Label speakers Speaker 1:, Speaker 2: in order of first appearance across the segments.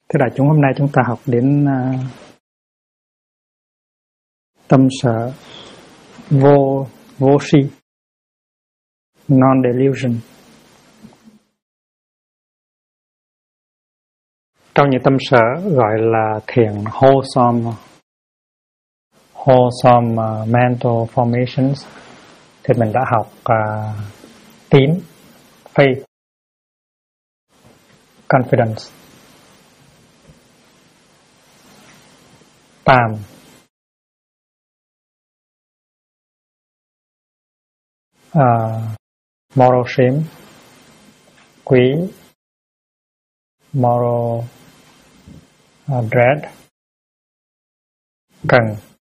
Speaker 1: Thưa đại chúng, hôm nay chúng ta học đến tâm sở vô si, non-delusion. Trong những tâm sở gọi là thiền wholesome mental formations, thì mình đã học tín, faith, confidence, tam, moral shame, quý, moral dread, cần,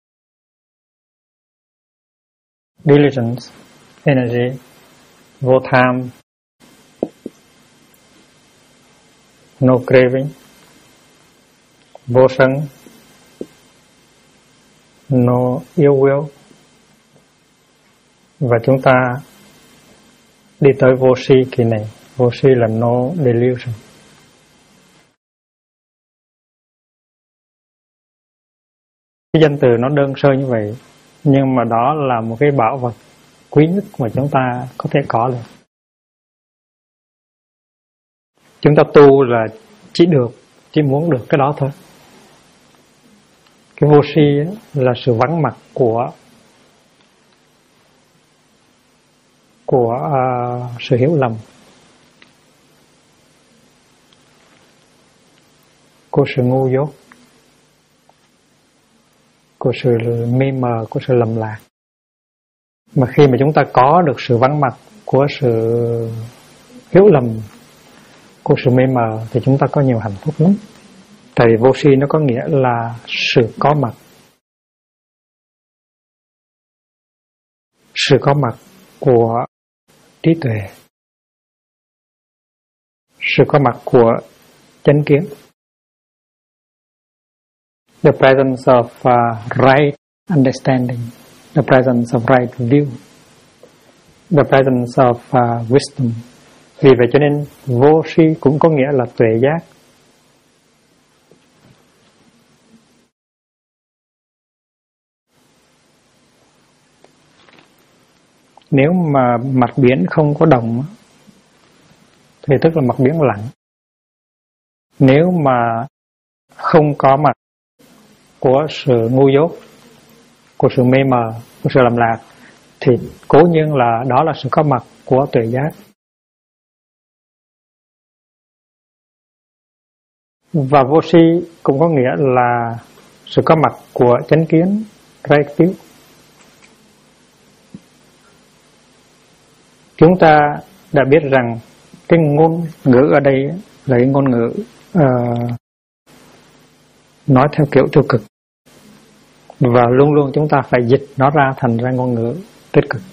Speaker 1: diligence, energy, vô tham, no craving, vô sân, no ill will. Và chúng ta đi tới vô si kỳ này. Vô si là no delusion. Cái danh từ nó đơn sơ như vậy, nhưng mà đó là một cái bảo vật quý nhất mà chúng ta có thể có được. Chúng ta tu là chỉ muốn được cái đó thôi. Cái vô si là sự vắng mặt của sự hiểu lầm, của sự ngu dốt, của sự mê mờ, của sự lầm lạc. Mà khi mà chúng ta có được sự vắng mặt của sự hiểu lầm, của sự mê mờ, thì chúng ta có nhiều hạnh phúc lắm. Tại vì vô si nó có nghĩa là sự có mặt. Sự có mặt của trí tuệ, sự có mặt của chánh kiến. The presence of right understanding, the presence of right view, the presence of wisdom. Vì vậy cho nên vô si cũng có nghĩa là tuệ giác. Nếu mà mặt biển không có đồng thì tức là mặt biển lặng. Nếu mà không có mặt của sự ngu dốt, của sự mê mờ, của sự lầm lạc, thì cố nhiên là đó là sự có mặt của tuệ giác. Và vô si cũng có nghĩa là sự có mặt của chánh kiến, right view. Chúng ta đã biết rằng cái ngôn ngữ ở đây là cái ngôn ngữ nói theo kiểu tiêu cực, và luôn luôn chúng ta phải dịch nó ra thành ra ngôn ngữ tích cực.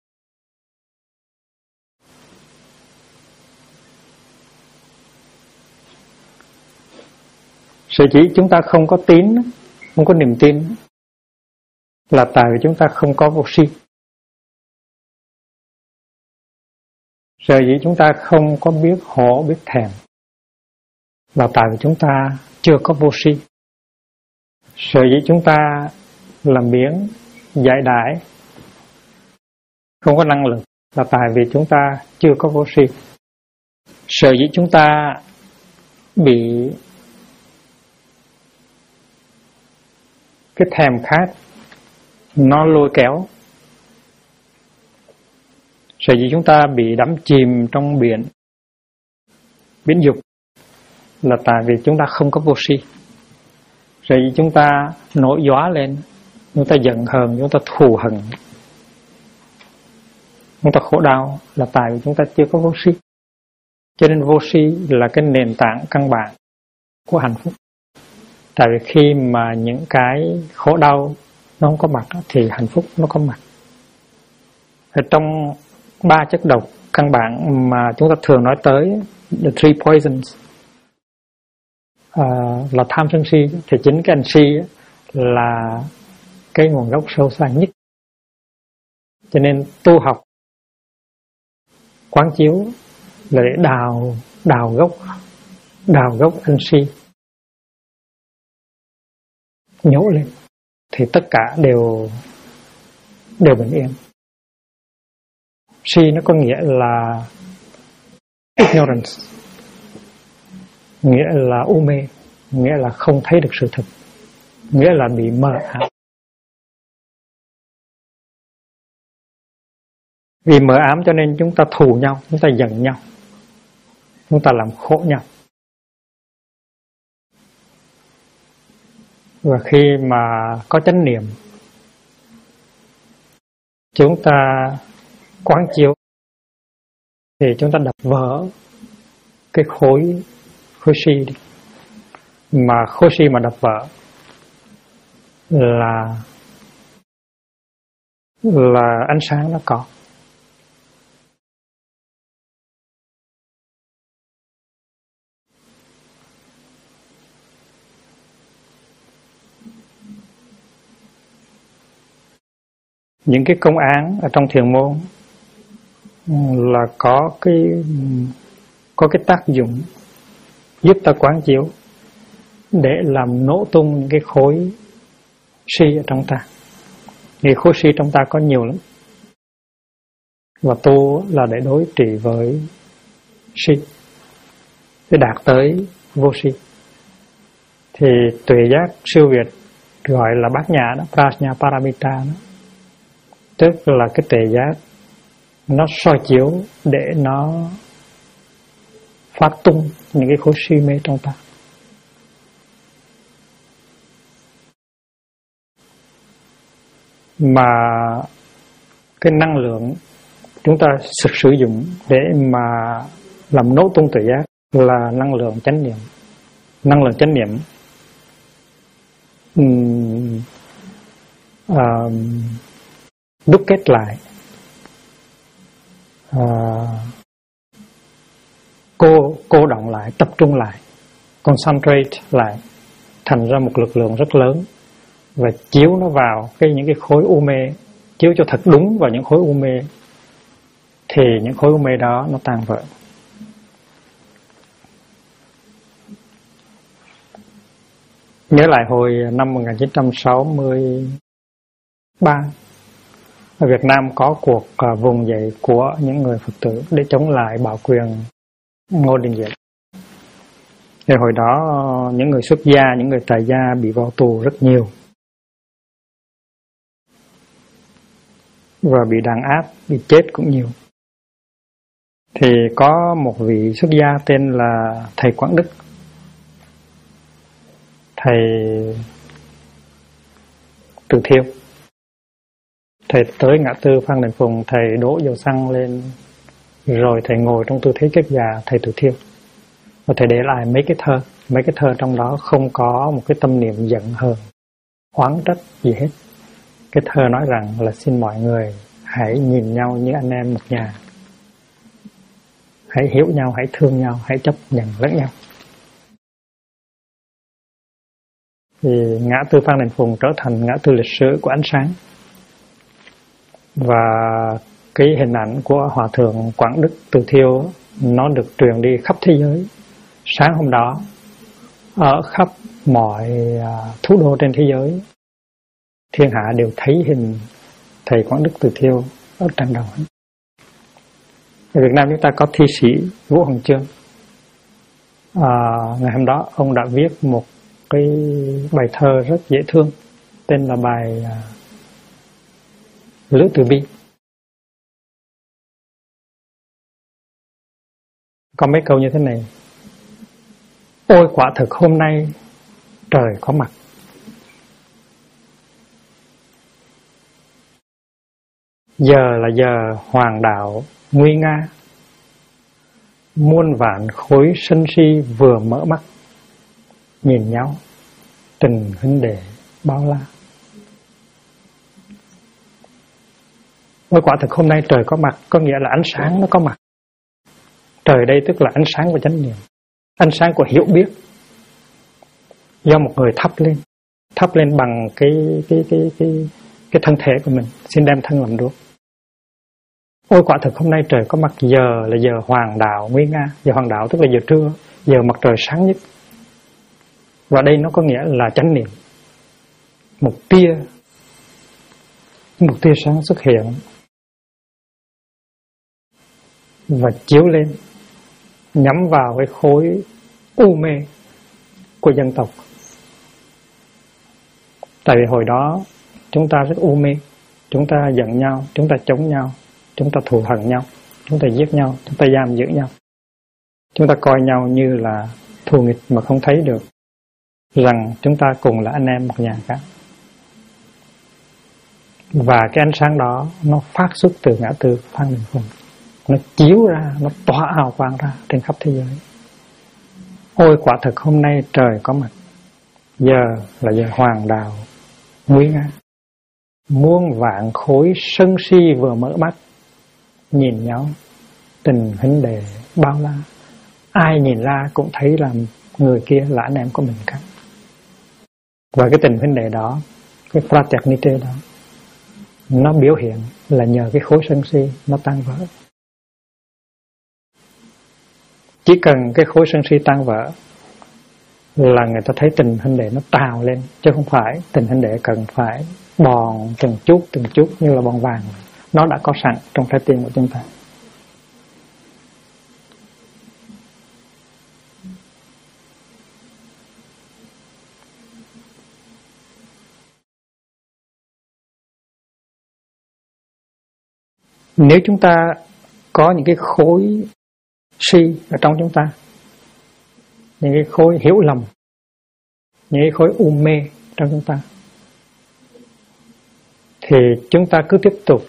Speaker 1: Sở dĩ chúng ta không có tín, không có niềm tin là tại vì chúng ta không có vô si. Sở dĩ chúng ta không có biết hổ, biết thèm là tại vì chúng ta chưa có vô si. Sở dĩ chúng ta làm biếng, giải đãi, không có năng lực là tại vì chúng ta chưa có vô si. Sở dĩ chúng ta bị cái thèm khát nó lôi kéo, sở dĩ chúng ta bị đắm chìm trong biển dục là tại vì chúng ta không có vô si. Sở dĩ chúng ta nổi gió lên, chúng ta giận hờn, chúng ta thù hận, chúng ta khổ đau là tại vì chúng ta chưa có vô si. Cho nên vô si là cái nền tảng căn bản của hạnh phúc. Tại vì khi mà những cái khổ đau nó không có mặt thì hạnh phúc nó có mặt. Ở trong 3 chất độc căn bản mà chúng ta thường nói tới, the three poisons, là tham sân si, thì chính cái hành si là cái nguồn gốc sâu xa nhất. Cho nên tu học quán chiếu là để đào gốc hành si, nhổ lên thì tất cả đều bình yên. Si nó có nghĩa là ignorance, nghĩa là u mê, nghĩa là không thấy được sự thực, nghĩa là bị mờ ám. Vì mờ ám cho nên chúng ta thù nhau, chúng ta giận nhau, chúng ta làm khổ nhau. Và khi mà có chánh niệm, chúng ta quán chiếu thì chúng ta đập vỡ cái khối si đi. Mà khối si mà đập vỡ là ánh sáng nó có. Những cái công án ở trong thiền môn là có cái tác dụng giúp ta quán chiếu để làm nổ tung những cái khối si ở trong ta. Vì khối si trong ta có nhiều lắm. Và tu là để đối trị với si, để đạt tới vô si. Thì tuệ giác siêu việt gọi là bát nhã đó, prajna paramita đó, tức là cái tuệ giác nó soi chiếu để nó phát tung những cái khối si mê trong ta. Mà cái năng lượng chúng ta sử dụng để mà làm nổ tung tuệ giác là năng lượng chánh niệm. Năng lượng chánh niệm đúc kết lại, cô động lại, tập trung lại, concentrate lại thành ra một lực lượng rất lớn và chiếu nó vào những cái khối u mê, chiếu cho thật đúng vào những khối u mê thì những khối u mê đó nó tan vỡ. Nhớ lại hồi năm 1963 ở Việt Nam có cuộc vùng dậy của những người Phật tử để chống lại bạo quyền Ngô Đình Diệm. Thì hồi đó những người xuất gia, những người tại gia bị vào tù rất nhiều và bị đàn áp, bị chết cũng nhiều. Thì có một vị xuất gia tên là thầy Quảng Đức. Thầy Từ Thiêu. Thầy tới ngã tư Phan Đình Phùng, thầy đổ dầu xăng lên, rồi thầy ngồi trong tư thế chết già, thầy Từ Thiêu. Và thầy để lại mấy cái thơ trong đó không có một cái tâm niệm giận hờn, oán trách gì hết. Cái thơ nói rằng là xin mọi người hãy nhìn nhau như anh em một nhà, hãy hiểu nhau, hãy thương nhau, hãy chấp nhận lẫn nhau. Thì ngã tư Phan Đình Phùng trở thành ngã tư lịch sử của ánh sáng. Và cái hình ảnh của Hòa Thượng Quảng Đức Từ Thiêu nó được truyền đi khắp thế giới. Sáng hôm đó ở khắp mọi thủ đô trên thế giới, thiên hạ đều thấy hình thầy Quảng Đức Từ Thiêu ở trên đầu. Ở Việt Nam chúng ta có thi sĩ Vũ Hồng Chương. Ngày hôm đó ông đã viết một cái bài thơ rất dễ thương, tên là bài Lữ Từ Bi. Có mấy câu như thế này: ôi quả thực hôm nay trời có mặt, giờ là giờ hoàng đạo nguy nga, muôn vạn khối sân si vừa mở mắt, nhìn nhau tình huynh đệ bao la. Ôi quả thực hôm nay trời có mặt có nghĩa là ánh sáng nó có mặt. Trời đây tức là ánh sáng của chánh niệm, ánh sáng của hiểu biết, do một người thắp lên bằng cái thân thể của mình, xin đem thân làm đuốc. Ôi quả thực hôm nay trời có mặt, giờ là giờ hoàng đạo nguy nga. Giờ hoàng đạo tức là giờ trưa, giờ mặt trời sáng nhất. Và đây nó có nghĩa là chánh niệm. một tia sáng xuất hiện và chiếu lên, nhắm vào cái khối u mê của dân tộc. Tại vì hồi đó chúng ta rất u mê, chúng ta giận nhau, chúng ta chống nhau, chúng ta thù hận nhau, chúng ta giết nhau, chúng ta giam giữ nhau. Chúng ta coi nhau như là thù nghịch mà không thấy được rằng chúng ta cùng là anh em một nhà cả. Và cái ánh sáng đó nó phát xuất từ ngã tư Phan Đình Phùng, nó chiếu ra, nó tỏa hào quang ra trên khắp thế giới. Ôi quả thực hôm nay trời có mặt, giờ là giờ hoàng đạo nguy nga. Muôn vạn khối sân si vừa mở mắt, nhìn nhau tình huynh đệ bao la. Ai nhìn ra cũng thấy là người kia là anh em của mình cả. Và cái tình huynh đệ đó, cái fraternité đó, nó biểu hiện là nhờ cái khối sân si nó tan vỡ. Chỉ cần cái khối sân si tan vỡ là người ta thấy tình huynh đệ nó trào lên, chứ không phải tình huynh đệ cần phải bòn từng chút như là bòn vàng. Nó đã có sẵn trong trái tim của chúng ta. Nếu chúng ta có những cái khối si ở trong chúng ta, những cái khối hiểu lầm, những cái khối u mê trong chúng ta, thì chúng ta cứ tiếp tục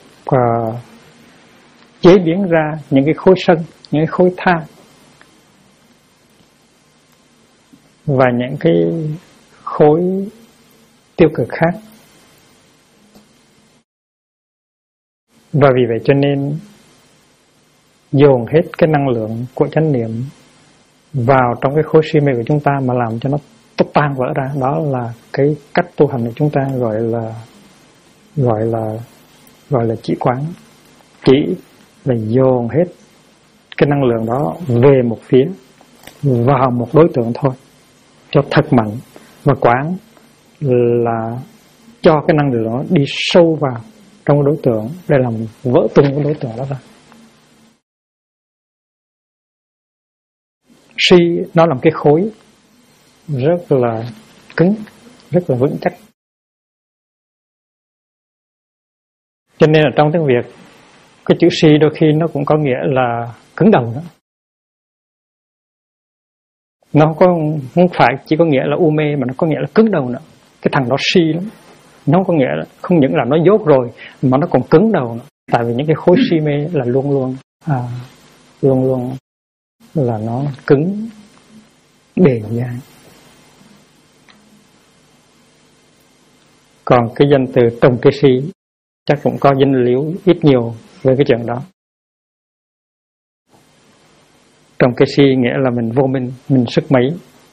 Speaker 1: chế biến ra những cái khối sân, những cái khối tha và những cái khối tiêu cực khác. Và vì vậy cho nên dồn hết cái năng lượng của chánh niệm vào trong cái khối si mê của chúng ta mà làm cho nó tan vỡ ra. Đó là cái cách tu hành của chúng ta gọi là chỉ quán. Chỉ là dồn hết cái năng lượng đó về một phía, vào một đối tượng thôi, cho thật mạnh. Và quán là cho cái năng lượng đó đi sâu vào trong cái đối tượng để làm vỡ tung cái đối tượng đó ra. Si nó làm cái khối rất là cứng, rất là vững chắc. Cho nên là trong tiếng Việt, cái chữ si đôi khi nó cũng có nghĩa là cứng đầu đó. Nó không phải chỉ có nghĩa là u mê, mà nó có nghĩa là cứng đầu nữa. Cái thằng đó si lắm. Nó không có nghĩa là, không những là nó dốt rồi mà nó còn cứng đầu nữa. Tại vì những cái khối si mê là luôn luôn là nó cứng bền dai. Còn cái danh từ trồng cây si chắc cũng có dính líu ít nhiều về cái chuyện đó. Trồng cây si nghĩa là mình vô minh, mình sức mấy.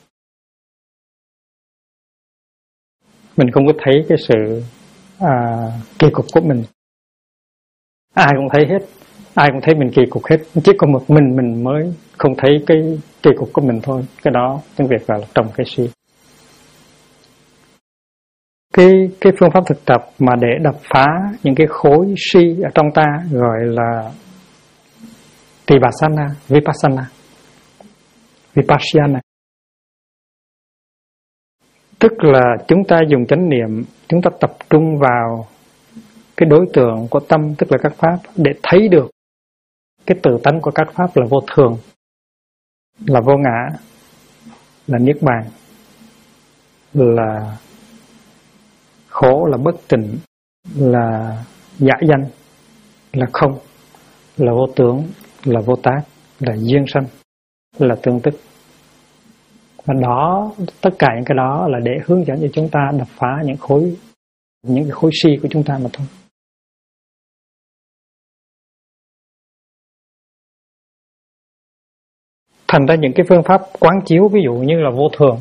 Speaker 1: Mình không có thấy cái sự kỳ cục của mình. Ai cũng thấy hết, ai cũng thấy mình kỳ cục hết, chỉ có một mình mới không thấy cái kỳ cục của mình thôi. Cái đó tiếng Việt gọi là trồng cây si. Cái phương pháp thực tập mà để đập phá những cái khối si ở trong ta gọi là Vipassana. Tức là chúng ta dùng chánh niệm, chúng ta tập trung vào cái đối tượng của tâm, tức là các pháp, để thấy được cái tự tánh của các pháp là vô thường, là vô ngã, là niết bàn, là khổ, là bất tịnh, là giả danh, là không, là vô tướng, là vô tác, là duyên sanh, là tương tức. Và đó, tất cả những cái đó là để hướng dẫn cho chúng ta đập phá những cái khối si của chúng ta mà thôi. Thành ra những cái phương pháp quán chiếu, ví dụ như là vô thường,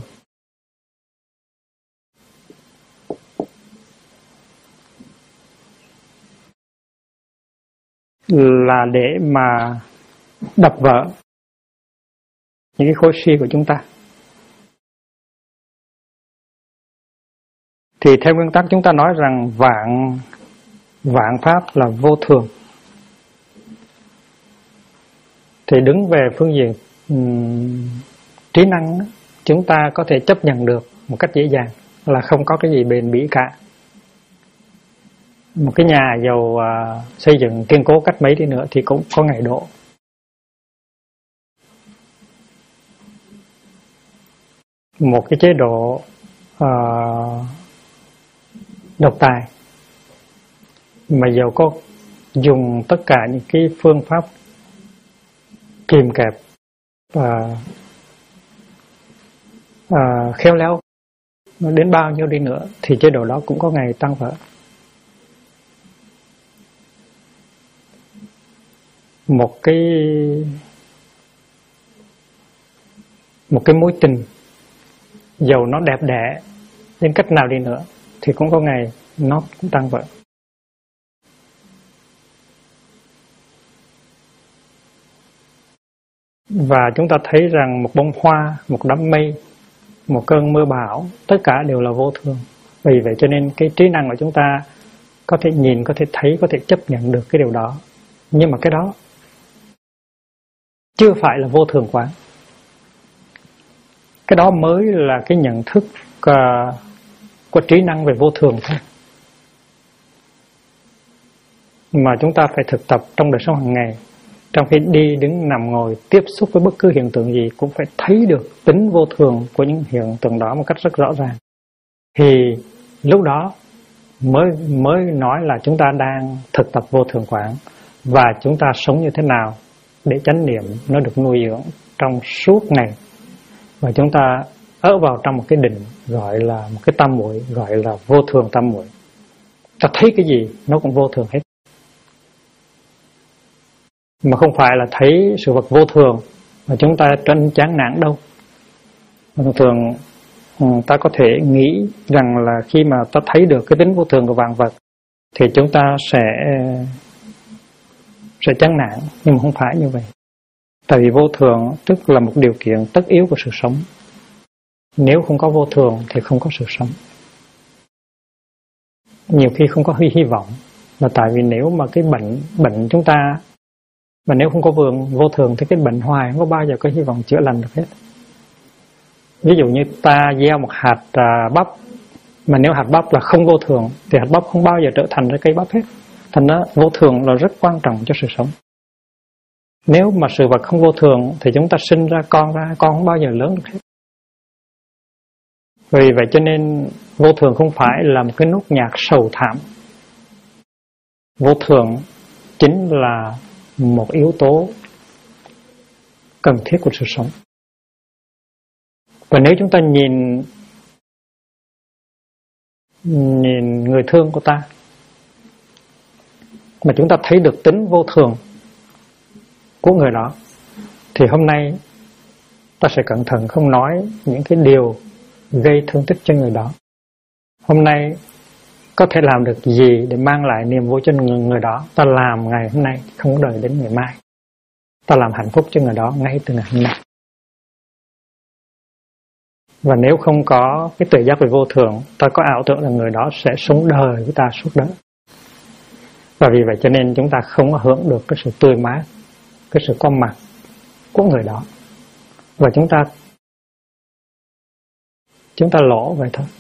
Speaker 1: là để mà đập vỡ những cái khối si của chúng ta. Thì theo nguyên tắc chúng ta nói rằng vạn pháp là vô thường. Thì đứng về phương diện trí năng, chúng ta có thể chấp nhận được một cách dễ dàng là không có cái gì bền bỉ cả. Một cái nhà giàu xây dựng kiên cố cách mấy đi nữa thì cũng có ngày đổ. Một cái chế độ độc tài mà dầu có dùng tất cả những cái phương pháp kìm kẹp khéo léo đến bao nhiêu đi nữa thì chế độ đó cũng có ngày tan vỡ. Một cái mối tình dầu nó đẹp đẽ đến cách nào đi nữa thì cũng có ngày nó cũng tan vỡ. Và chúng ta thấy rằng một bông hoa, một đám mây, một cơn mưa bão, tất cả đều là vô thường. Vì vậy cho nên cái trí năng của chúng ta có thể nhìn, có thể thấy, có thể chấp nhận được cái điều đó. Nhưng mà cái đó chưa phải là vô thường quán. Cái đó mới là cái nhận thức của trí năng về vô thường thôi. Mà chúng ta phải thực tập trong đời sống hàng ngày. Trong khi đi, đứng, nằm, ngồi, tiếp xúc với bất cứ hiện tượng gì cũng phải thấy được tính vô thường của những hiện tượng đó một cách rất rõ ràng. Thì lúc đó mới nói là chúng ta đang thực tập vô thường quán. Và chúng ta sống như thế nào để chánh niệm nó được nuôi dưỡng trong suốt ngày. Và chúng ta ở vào trong một cái định gọi là một cái tam muội, gọi là vô thường tam muội. Ta thấy cái gì nó cũng vô thường hết. Mà không phải là thấy sự vật vô thường mà chúng ta tranh chán nản đâu. Thường thường ta có thể nghĩ rằng là khi mà ta thấy được cái tính vô thường của vạn vật thì chúng ta sẽ chán nản, nhưng mà không phải như vậy. Tại vì vô thường tức là một điều kiện tất yếu của sự sống. Nếu không có vô thường thì không có sự sống. Nhiều khi không có hy vọng là tại vì nếu mà cái bệnh chúng ta mà nếu không có vô thường thì cái bệnh hoài không có bao giờ có hy vọng chữa lành được hết. Ví dụ như ta gieo một hạt bắp, mà nếu hạt bắp là không vô thường thì hạt bắp không bao giờ trở thành ra cây bắp hết. Thành ra vô thường là rất quan trọng cho sự sống. Nếu mà sự vật không vô thường thì chúng ta sinh ra con không bao giờ lớn được hết. Vì vậy cho nên vô thường không phải là một cái nốt nhạc sầu thảm. Vô thường chính là một yếu tố cần thiết của sự sống. Và nếu chúng ta nhìn người thương của ta mà chúng ta thấy được tính vô thường của người đó thì hôm nay ta sẽ cẩn thận không nói những cái điều gây thương tích cho người đó. Hôm nay có thể làm được gì để mang lại niềm vui cho người đó, ta làm ngày hôm nay, không có đợi đến ngày mai. Ta làm hạnh phúc cho người đó ngay từ ngày hôm nay. Và nếu không có cái tự giác về vô thường, ta có ảo tưởng là người đó sẽ sống đời với ta suốt đời. Và vì vậy cho nên chúng ta không có hưởng được cái sự tươi mát, cái sự có mặt của người đó. Và chúng ta lỗ vậy thôi.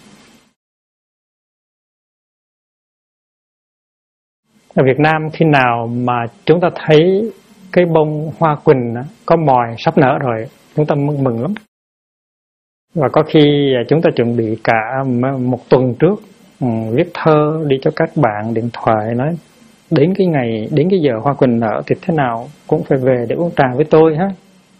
Speaker 1: Ở Việt Nam khi nào mà chúng ta thấy cái bông hoa quỳnh có mòi sắp nở rồi, chúng ta mừng lắm. Và có khi chúng ta chuẩn bị cả một tuần trước viết thơ đi cho các bạn, điện thoại nói đến cái giờ hoa quỳnh nở thì thế nào cũng phải về để uống trà với tôi ha.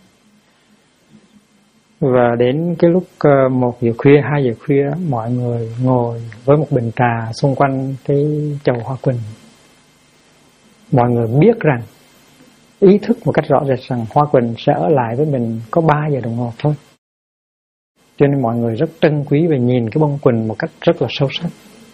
Speaker 1: Và đến cái lúc 1 giờ khuya, 2 giờ khuya, mọi người ngồi với một bình trà xung quanh cái chậu hoa quỳnh. Mọi người biết rằng, ý thức một cách rõ rệt rằng hoa quỳnh sẽ ở lại với mình có 3 giờ đồng hồ thôi. Cho nên mọi người rất trân quý và nhìn cái bông quỳnh một cách rất là sâu sắc.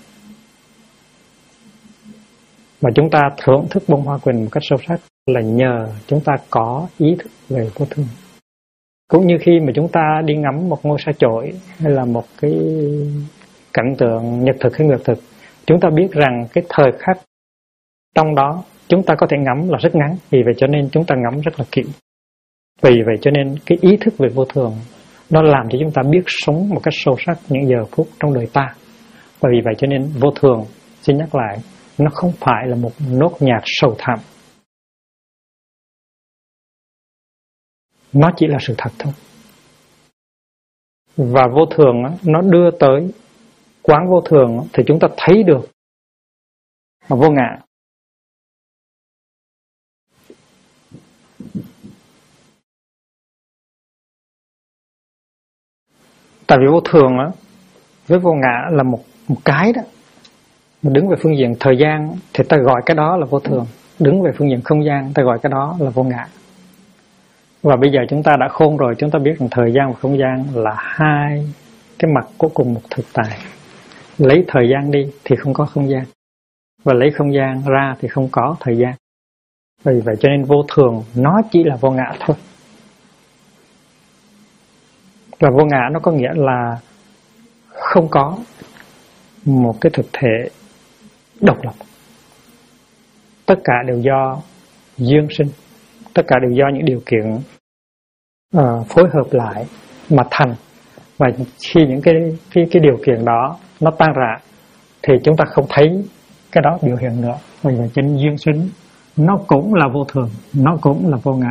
Speaker 1: Và chúng ta thưởng thức bông hoa quỳnh một cách sâu sắc là nhờ chúng ta có ý thức về vô thường. Cũng như khi mà chúng ta đi ngắm một ngôi sao chổi hay là một cái cảnh tượng nhật thực hay nguyệt thực, chúng ta biết rằng cái thời khắc trong đó chúng ta có thể ngắm là rất ngắn, vì vậy cho nên chúng ta ngắm rất là kỹ. Vì vậy cho nên cái ý thức về vô thường nó làm cho chúng ta biết sống một cách sâu sắc những giờ phút trong đời ta. Và vì vậy cho nên vô thường, xin nhắc lại, nó không phải là một nốt nhạc sầu thảm. Nó chỉ là sự thật thôi. Và vô thường nó đưa tới quán vô thường thì chúng ta thấy được vô ngã. Tại vì vô thường với vô ngã là một cái đó. Mà đứng về phương diện thời gian thì ta gọi cái đó là vô thường. Đứng về phương diện không gian ta gọi cái đó là vô ngã. Và bây giờ chúng ta đã khôn rồi, chúng ta biết rằng thời gian và không gian là hai cái mặt của cùng một thực tại. Lấy thời gian đi thì không có không gian, và lấy không gian ra thì không có thời gian. Vì vậy cho nên vô thường nó chỉ là vô ngã thôi. Và vô ngã nó có nghĩa là không có một cái thực thể độc lập. Tất cả đều do duyên sinh, tất cả đều do những điều kiện phối hợp lại mà thành. Và khi những cái điều kiện đó nó tan rã thì chúng ta không thấy cái đó biểu hiện nữa. Vì vậy cho nên duyên sinh nó cũng là vô thường, nó cũng là vô ngã.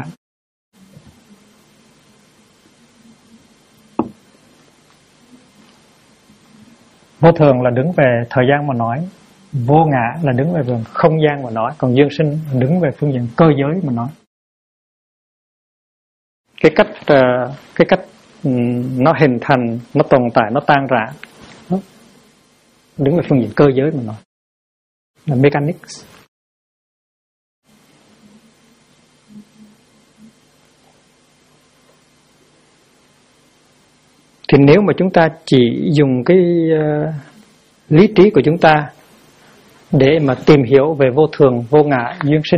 Speaker 1: Vô thường là đứng về thời gian mà nói, vô ngã là đứng về phương không gian mà nói, còn duyên sinh là đứng về phương diện cơ giới mà nói. Cái cách nó hình thành, nó tồn tại, nó tan rã, đứng về phương diện cơ giới mà nói là mechanics. Thì nếu mà chúng ta chỉ dùng cái lý trí của chúng ta để mà tìm hiểu về vô thường, vô ngã, duyên sinh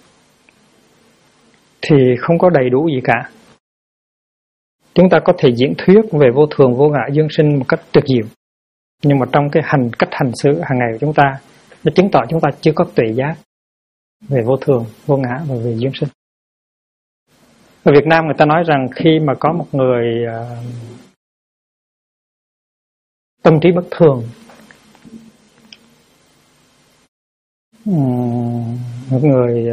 Speaker 1: thì không có đầy đủ gì cả. Chúng ta có thể diễn thuyết về vô thường, vô ngã, duyên sinh một cách tuyệt diệu, nhưng mà trong cái cách hành xử hàng ngày của chúng ta, nó chứng tỏ chúng ta chưa có tuệ giác về vô thường, vô ngã và về duyên sinh. Ở Việt Nam người ta nói rằng khi mà có một người tâm trí bất thường, một người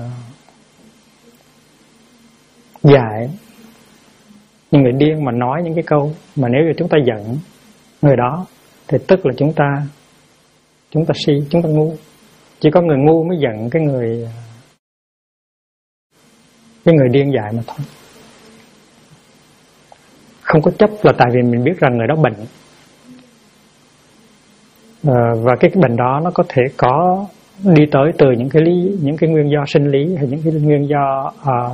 Speaker 1: dại, những người điên mà nói những cái câu mà nếu như chúng ta giận người đó thì tức là chúng ta si, chúng ta ngu. Chỉ có người ngu mới giận cái người điên dại mà thôi. Không có chấp là tại vì mình biết rằng người đó bệnh. Và cái bệnh đó nó có thể có đi tới từ những cái nguyên do sinh lý hay những cái nguyên do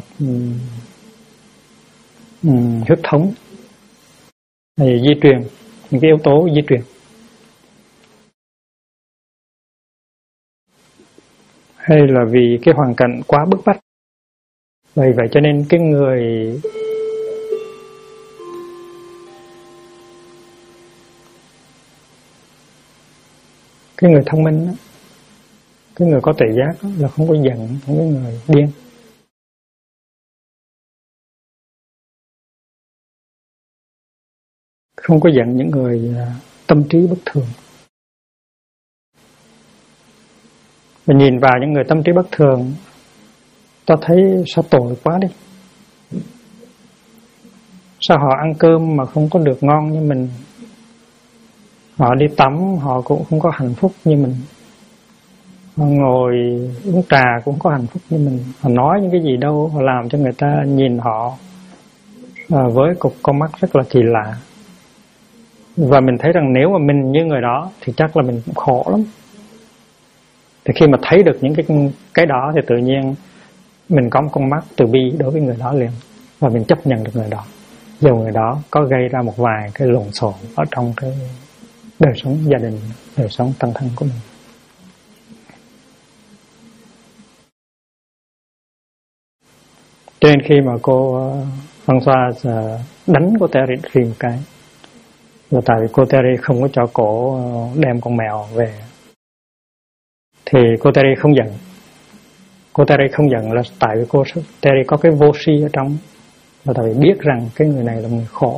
Speaker 1: huyết thống hay di truyền, những cái yếu tố di truyền, hay là vì cái hoàn cảnh quá bức bách. Vậy cho nên cái người thông minh đó, cái người có tuệ giác đó, là không có giận những cái người điên. Không có giận những người tâm trí bất thường. Và nhìn vào những người tâm trí bất thường, ta thấy sao tội quá đi. Sao họ ăn cơm mà không có được ngon như mình, họ đi tắm họ cũng không có hạnh phúc như mình, họ ngồi uống trà cũng có hạnh phúc như mình, họ nói những cái gì đâu, họ làm cho người ta nhìn họ với cục con mắt rất là kỳ lạ. Và mình thấy rằng nếu mà mình như người đó thì chắc là mình cũng khổ lắm. Thì khi mà thấy được những cái đó thì tự nhiên mình có một con mắt từ bi đối với người đó liền, và mình chấp nhận được người đó, dù người đó có gây ra một vài cái lộn xộn ở trong cái đời sống gia đình, đời sống tăng thân của mình. Cho nên khi mà cô Françoise đánh cô Terry một cái, Và tại vì cô Terry không có cho cổ đem con mèo về, thì cô Terry không giận. Cô Terry không giận là tại vì cô Terry có cái vô si ở trong, và tại vì biết rằng cái người này là người khổ.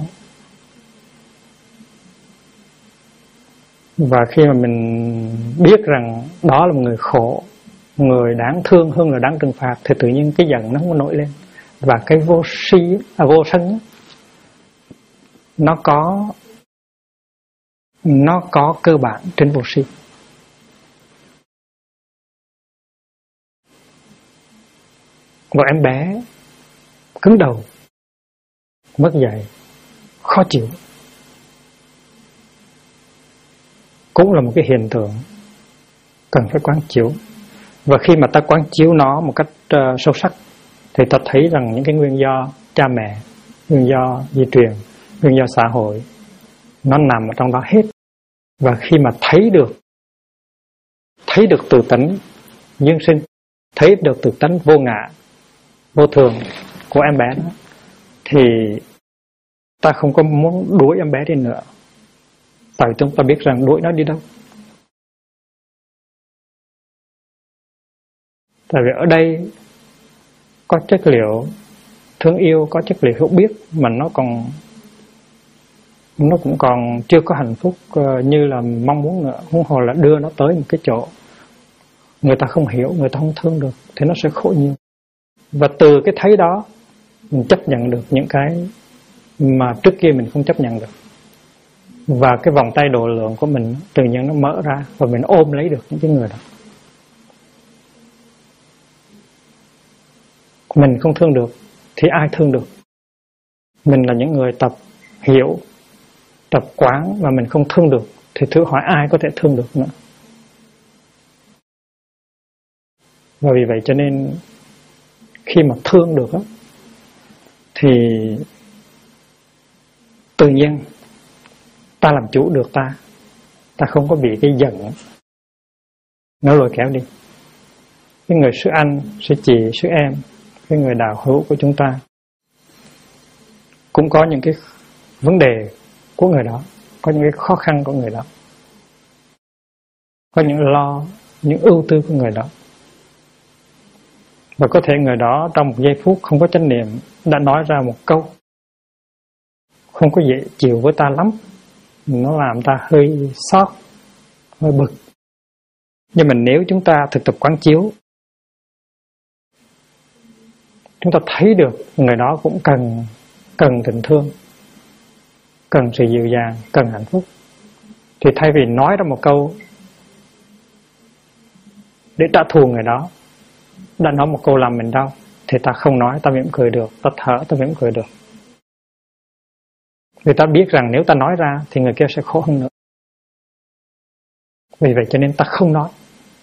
Speaker 1: Và khi mà mình biết rằng đó là một người khổ, người đáng thương hơn là đáng trừng phạt, thì tự nhiên cái giận nó không có nổi lên. Và cái vô si, vô sân, nó có cơ bản trên vô si. Và em bé cứng đầu, mất dạy, khó chịu, cũng là một cái hiện tượng cần phải quán chiếu. Và khi mà ta quán chiếu nó một cách sâu sắc, thì ta thấy rằng những cái nguyên do cha mẹ, nguyên do di truyền, nguyên do xã hội, nó nằm ở trong đó hết. Và khi mà thấy được tự tánh nhân sinh, thấy được tự tánh vô ngã, vô thường của em bé đó, thì ta không có muốn đuổi em bé đi nữa. Tại vì chúng ta biết rằng đuổi nó đi đâu. Tại vì ở đây có chất liệu thương yêu, có chất liệu hiểu biết, mà nó cũng còn chưa có hạnh phúc như là mong muốn nữa. Huống hồ là đưa nó tới một cái chỗ người ta không hiểu, người ta không thương được, thì nó sẽ khổ nhiều. Và từ cái thấy đó, mình chấp nhận được những cái mà trước kia mình không chấp nhận được. Và cái vòng tay độ lượng của mình tự nhiên nó mở ra, và mình ôm lấy được những cái người đó. Mình không thương được thì ai thương được? Mình là những người tập hiểu, tập quán, và mình không thương được thì thử hỏi ai có thể thương được nữa. Và vì vậy cho nên khi mà thương được đó, thì tự nhiên ta làm chủ được ta không có bị cái giận nó lôi kéo đi. Cái người sư anh, sư chị, sư em, cái người đạo hữu của chúng ta cũng có những cái vấn đề của người đó, có những cái khó khăn của người đó, có những lo, những ưu tư của người đó. Và có thể người đó trong một giây phút không có chánh niệm đã nói ra một câu không có dễ chịu với ta lắm, nó làm ta hơi xót, hơi bực. Nhưng mà nếu chúng ta thực tập quán chiếu, chúng ta thấy được người đó cũng cần tình thương, cần sự dịu dàng, cần hạnh phúc, thì thay vì nói ra một câu để trả thù người đó, đã nói một câu làm mình đau, thì ta không nói, ta mỉm cười được, ta thở, ta mỉm cười được. Vì ta biết rằng nếu ta nói ra thì người kia sẽ khổ hơn nữa. Vì vậy cho nên ta không nói.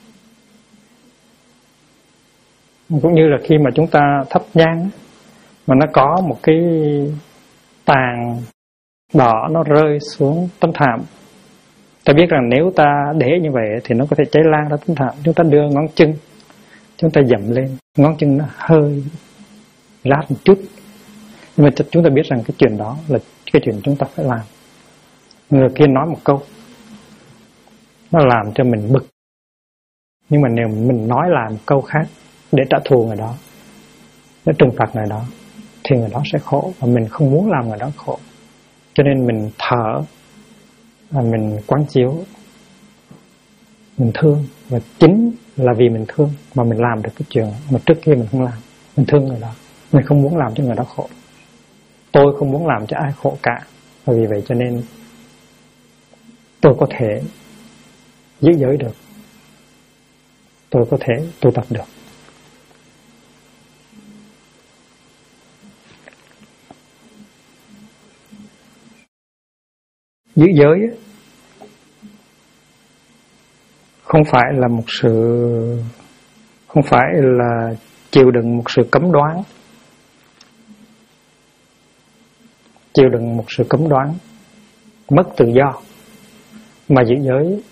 Speaker 1: Cũng như là khi mà chúng ta thắp nhang, mà nó có một cái tàn đỏ nó rơi xuống tấm thảm, ta biết rằng nếu ta để như vậy thì nó có thể cháy lan ra tấm thảm. Chúng ta đưa ngón chân, chúng ta dậm lên, ngón chân nó hơi rát một chút, nhưng mà chúng ta biết rằng cái chuyện đó là cái chuyện chúng ta phải làm. Người kia nói một câu, nó làm cho mình bực, nhưng mà nếu mình nói lại một câu khác để trả thù người đó, để trừng phạt người đó, thì người đó sẽ khổ, và mình không muốn làm người đó khổ. Cho nên mình thở, và mình quán chiếu, mình thương, và chính là vì mình thương mà mình làm được cái chuyện mà trước kia mình không làm. Mình thương người đó, mình không muốn làm cho người đó khổ. Tôi không muốn làm cho ai khổ cả, và vì vậy cho nên tôi có thể giữ giới được, tôi có thể tu tập được. Giữ giới không phải là không phải là chịu đựng một sự cấm đoán, chịu đựng một sự cấm đoán, mất tự do, mà giữ giới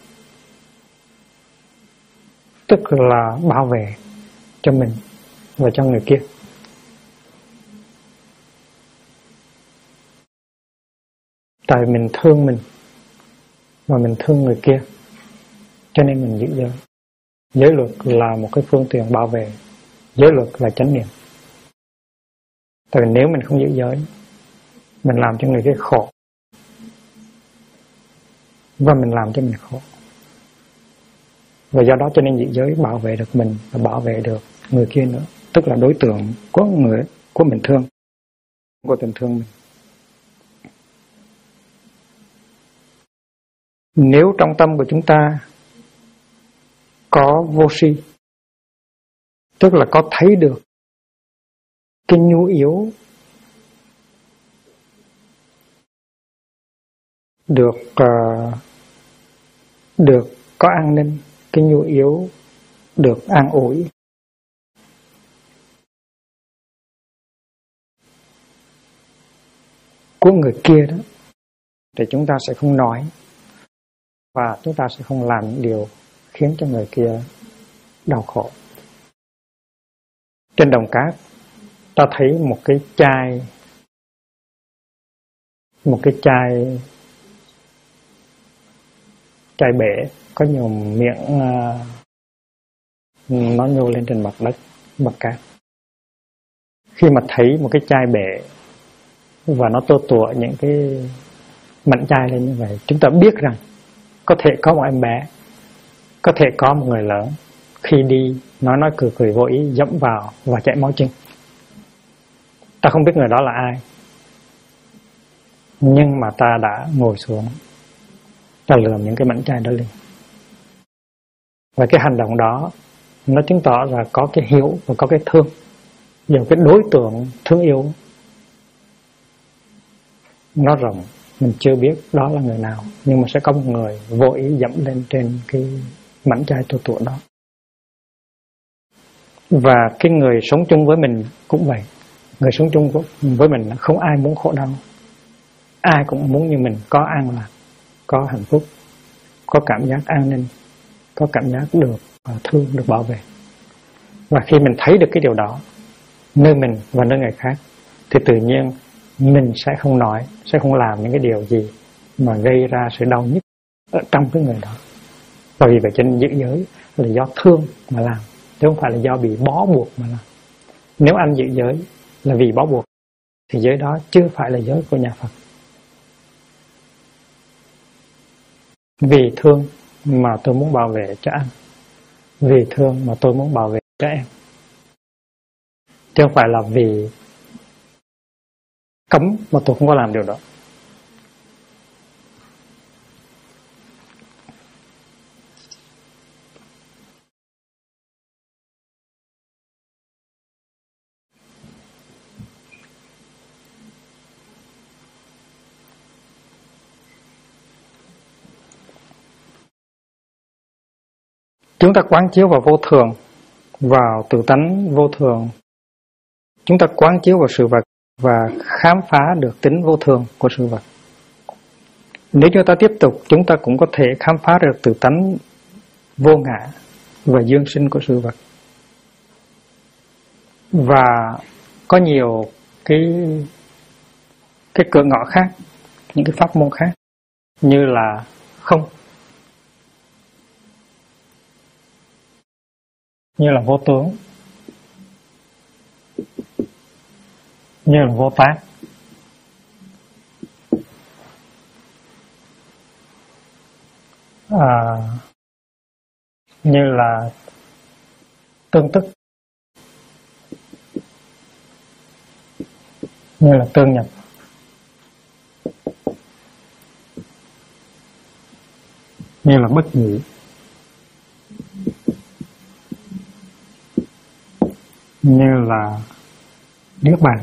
Speaker 1: tức là bảo vệ cho mình và cho người kia. Tại mình thương mình và mình thương người kia, cho nên mình giữ giới. Giới luật là một cái phương tiện bảo vệ. Giới luật là chánh niệm. Tại vì nếu mình không giữ giới, mình làm cho người kia khổ, và mình làm cho mình khổ. Và do đó cho nên giữ giới bảo vệ được mình và bảo vệ được người kia nữa. Tức là đối tượng của mình thương, của tình thương mình. Nếu trong tâm của chúng ta có vô si, tức là có thấy được cái nhu yếu, được có an ninh, cái nhu yếu được an ủi, của người kia đó, thì chúng ta sẽ không nói và chúng ta sẽ không làm những điều khiến cho người kia đau khổ. Trên đồng cát ta thấy một cái chai bể có nhiều miệng nó nhô lên trên mặt đất, mặt cát. Khi mà thấy một cái chai bể và nó tô tụa những cái mảnh chai lên như vậy, chúng ta biết rằng có thể có một em bé, có thể có một người lớn khi đi nói cười vô ý dẫm vào và chảy máu chân. Ta không biết người đó là ai, nhưng mà ta đã ngồi xuống, ta lườm những cái mảnh chai đó lên. Và cái hành động đó nó chứng tỏ là có cái hiểu và có cái thương. Dù cái đối tượng thương yêu nó rộng, mình chưa biết đó là người nào, nhưng mà sẽ có một người vô ý dẫm lên trên cái mảnh chai tô tụa đó. Và cái người sống chung với mình cũng vậy. Người sống chung với mình không ai muốn khổ đau, ai cũng muốn như mình có an lạc, có hạnh phúc, có cảm giác an ninh, có cảm giác được thương, được bảo vệ. Và khi mình thấy được cái điều đó nơi mình và nơi người khác, thì tự nhiên mình sẽ không nói, sẽ không làm những cái điều gì mà gây ra sự đau nhức ở trong cái người đó. Và vì vậy cho nên giữ giới là do thương mà làm, chứ không phải là do bị bó buộc mà làm. Nếu anh giữ giới là vì bó buộc thì giới đó chưa phải là giới của nhà Phật. Vì thương mà tôi muốn bảo vệ cho anh, vì thương mà tôi muốn bảo vệ cho em, chứ không phải là vì cấm mà tôi không có làm điều đó. Chúng ta quán chiếu vào vô thường, vào tự tánh vô thường. Chúng ta quán chiếu vào sự vật và khám phá được tính vô thường của sự vật. Nếu chúng ta tiếp tục, chúng ta cũng có thể khám phá được tự tánh vô ngã và dương sinh của sự vật. Và có nhiều cái cửa ngõ khác, những cái pháp môn khác, như là không, như là vô tướng, như là vô tác, như là tương tức, như là tương nhập, như là bất nhị, như là niết bàn.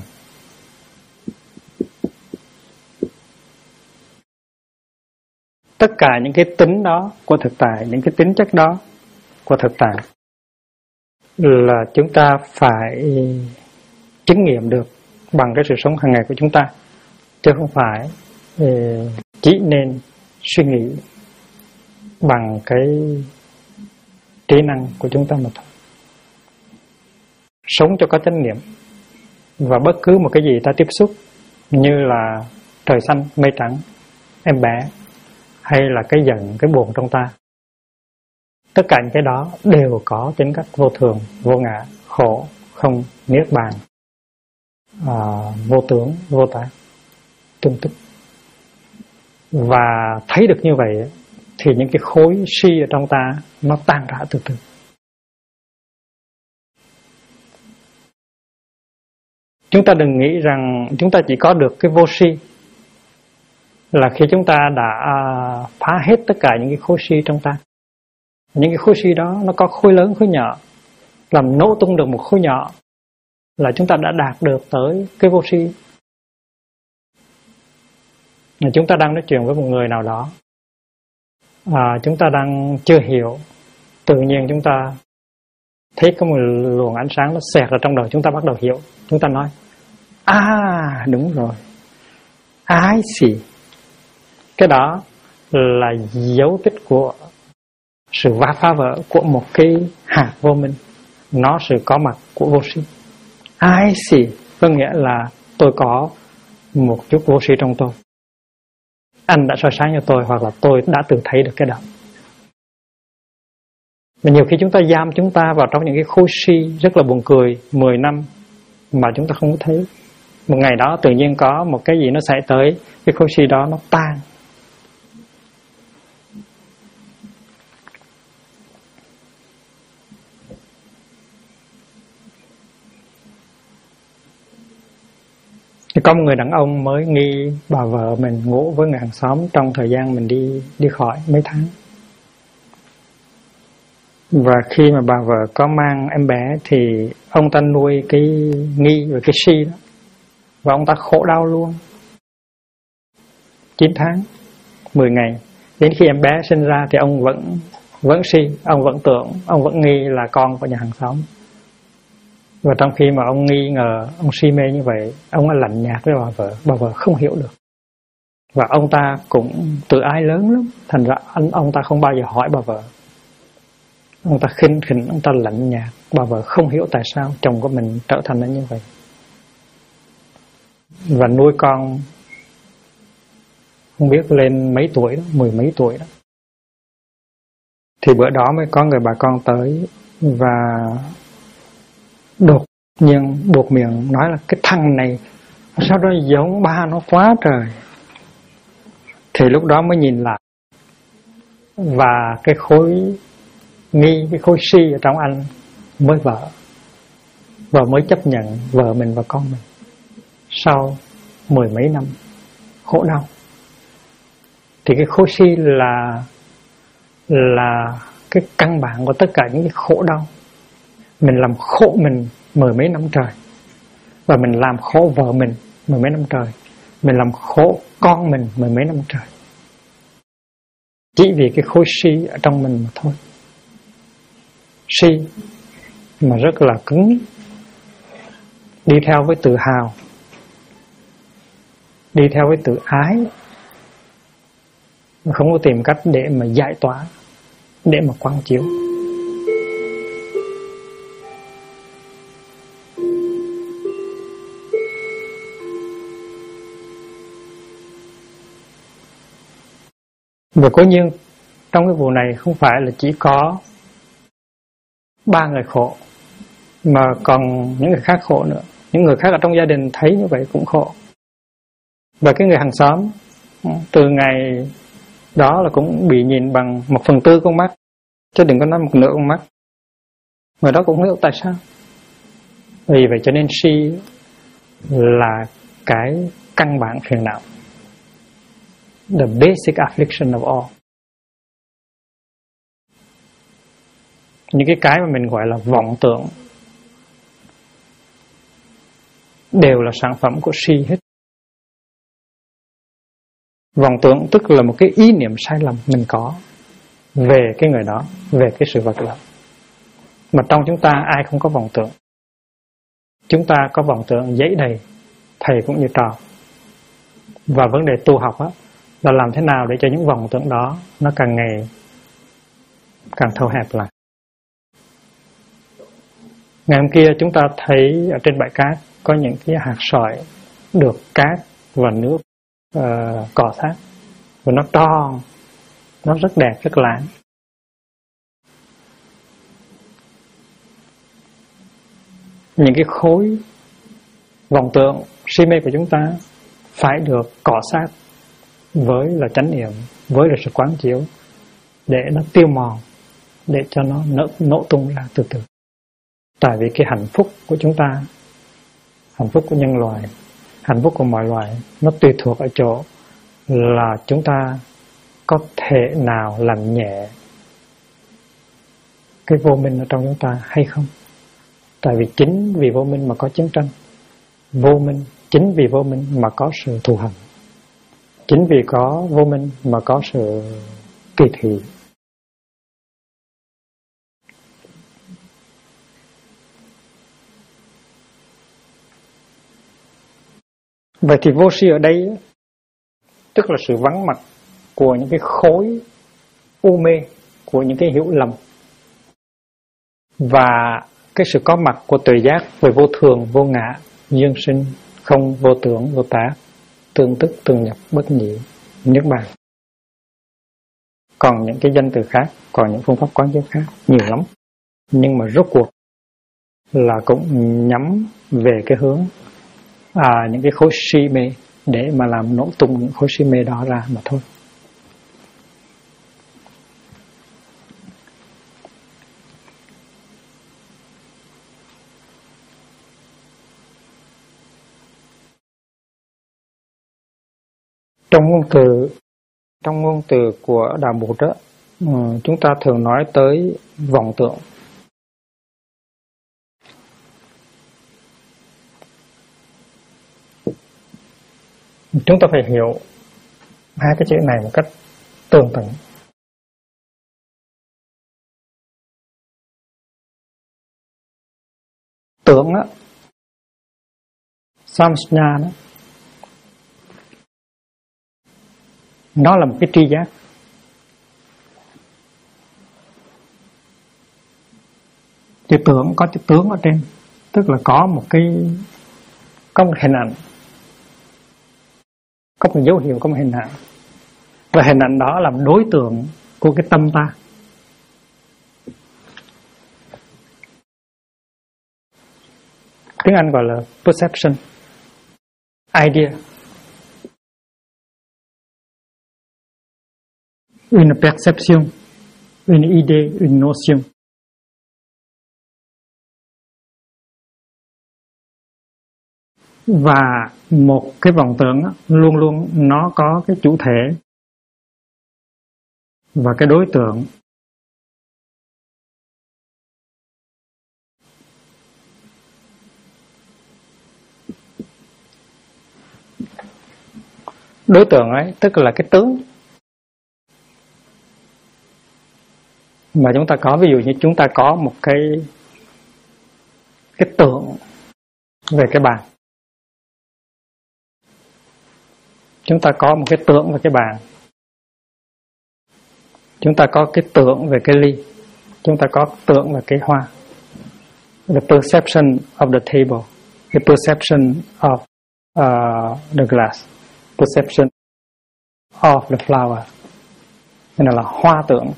Speaker 1: Tất cả những cái tính đó của thực tại, những cái tính chất đó của thực tại là chúng ta phải chứng nghiệm được bằng cái sự sống hàng ngày của chúng ta, chứ không phải chỉ nên suy nghĩ bằng cái trí năng của chúng ta mà thôi. Sống cho có chánh niệm, và bất cứ một cái gì ta tiếp xúc, như là trời xanh mây trắng, em bé, hay là cái giận, cái buồn trong ta. Tất cả những cái đó đều có tính cách vô thường, vô ngã, khổ, không, niết bàn, vô tướng, vô tác, tương tức. Và thấy được như vậy thì những cái khối si ở trong ta nó tan rã từ từ. Chúng ta đừng nghĩ rằng chúng ta chỉ có được cái vô si là khi chúng ta đã phá hết tất cả những cái khối si trong ta. Những cái khối si đó nó có khối lớn, khối nhỏ. Làm nổ tung được một khối nhỏ là chúng ta đã đạt được tới cái vô si. Chúng ta đang nói chuyện với một người nào đó, chúng ta đang chưa hiểu, tự nhiên chúng ta thấy có một luồng ánh sáng nó xẹt vào trong đầu, chúng ta bắt đầu hiểu. Chúng ta nói, đúng rồi, I see. Cái đó là dấu tích của sự phá vỡ của một cái hạt vô minh. Nó sự có mặt của vô si. I see có nghĩa là tôi có một chút vô si trong tôi. Anh đã soi sáng cho tôi, hoặc là tôi đã tự thấy được cái đó. Mà nhiều khi chúng ta giam chúng ta vào trong những cái khối si rất là buồn cười, 10 năm mà chúng ta không có thấy. Một ngày đó tự nhiên có một cái gì nó xảy tới, cái khối si đó nó tan. Thì có một người đàn ông mới nghi bà vợ mình ngủ với người hàng xóm trong thời gian mình đi khỏi mấy tháng. Và khi mà bà vợ có mang em bé thì ông ta nuôi cái nghi và cái si đó. Và ông ta khổ đau luôn. 9 tháng, 10 ngày. Đến khi em bé sinh ra thì ông vẫn si, ông vẫn tưởng, ông vẫn nghi là con của nhà hàng xóm. Và trong khi mà ông nghi ngờ, ông si mê như vậy, ông đã lạnh nhạt với bà vợ không hiểu được. Và ông ta cũng tự ái lớn lắm, thành ra ông ta không bao giờ hỏi bà vợ. Ông ta khinh khỉnh, ông ta lạnh nhạt, bà vợ không hiểu tại sao chồng của mình trở thành như vậy. Và nuôi con không biết lên mấy tuổi đó, 10 mấy tuổi đó. Thì bữa đó mới có người bà con tới và đột nhiên buộc miệng nói là cái thằng này sao nó giống ba nó quá trời. Thì lúc đó mới nhìn lại, và cái khối nghi, cái khối si ở trong anh mới vỡ, và mới chấp nhận vợ mình và con mình sau 10 mấy năm khổ đau. Thì cái khối si là cái căn bản của tất cả những cái khổ đau. Mình làm khổ mình 10 mấy năm trời, và mình làm khổ vợ mình 10 mấy năm trời, mình làm khổ con mình 10 mấy năm trời, chỉ vì cái khối si ở trong mình mà thôi. Si mà rất là cứng, đi theo với tự hào, đi theo với tự ái, không có tìm cách để mà giải tỏa, để mà quán chiếu. Và cố nhiên trong cái vụ này không phải là chỉ có 3 người khổ, mà còn những người khác khổ nữa. Những người khác ở trong gia đình thấy như vậy cũng khổ. Và cái người hàng xóm từ ngày đó là cũng bị nhìn bằng 1/4 con mắt, chứ đừng có nói 1/2 con mắt. Người đó cũng không hiểu tại sao. Vì vậy cho nên si là cái căn bản phiền não, the basic affliction of all. Những cái mà mình gọi là vọng tưởng đều là sản phẩm của si hết. Vọng tưởng tức là một cái ý niệm sai lầm mình có về cái người đó, về cái sự vật đó. Mà trong chúng ta ai không có vọng tưởng? Chúng ta có vọng tưởng giấy đầy, thầy cũng như trò. Và vấn đề tu học là làm thế nào để cho những vọng tưởng đó nó càng ngày càng thâu hẹp lại. Ngày hôm kia chúng ta thấy ở trên bãi cát có những cái hạt sỏi được cát và nước cọ sát và nó tròn, nó rất đẹp, rất lạ. Những cái khối vọng tưởng si mê của chúng ta phải được cọ sát với là chánh niệm, với là sự quán chiếu, để nó tiêu mòn, để cho nó nổ tung ra từ từ. Tại vì cái hạnh phúc của chúng ta, hạnh phúc của nhân loại, hạnh phúc của mọi loài, nó tùy thuộc ở chỗ là chúng ta có thể nào làm nhẹ cái vô minh ở trong chúng ta hay không. Tại vì chính vì vô minh mà có chiến tranh, chính vì vô minh mà có sự thù hằn, chính vì có vô minh mà có sự kỳ thị. Vậy thì vô si ở đây tức là sự vắng mặt của những cái khối u mê, của những cái hiểu lầm, và cái sự có mặt của tuệ giác về vô thường, vô ngã, duyên sinh, không, vô tưởng, vô tác, tương tức, tương nhập, bất nhị, niết bàn. Còn những cái danh từ khác, còn những phương pháp quán chiếu khác nhiều lắm, nhưng mà rốt cuộc là cũng nhắm về cái hướng những cái khối si mê, để mà làm nổ tung những khối si mê đó ra mà thôi. Trong ngôn từ của Đạo Bụt đó, chúng ta thường nói tới vọng tưởng. Chúng ta phải hiểu hai cái chữ này một cách tường tận. Tưởng á, samsna đó, nó là một cái tri giác. Chữ tưởng có chữ tướng ở trên, tức là có một hình ảnh, có một dấu hiệu, có một hình ảnh, và hình ảnh đó là đối tượng của cái tâm ta. Tiếng Anh gọi là perception, idea. Une perception, une idée, une notion. Và một cái vọng tưởng luôn luôn nó có cái chủ thể và cái đối tượng. Đối tượng ấy tức là cái tướng mà chúng ta có. Ví dụ như chúng ta có một cái tượng về cái bàn, chúng ta có một cái tượng về cái bàn, chúng ta có cái tượng về cái ly, chúng ta có tượng về cái hoa. The perception of the table, the perception of the glass, perception of the flower. Nên là hoa tượng.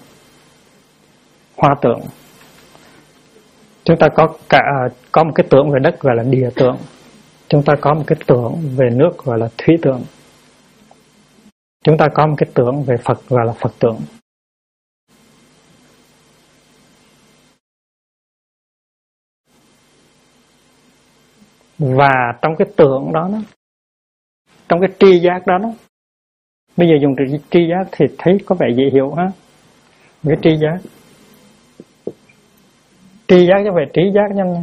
Speaker 1: Chúng ta có một cái tượng về đất gọi là địa tượng. Chúng ta có một cái tượng về nước gọi là thủy tượng. Chúng ta có một cái tượng về Phật gọi là Phật tượng. Và trong cái tượng đó, trong cái tri giác đó, bây giờ dùng từ tri giác thì thấy có vẻ dễ hiểu ha. Cái tri giác chứ phải trí giác nha.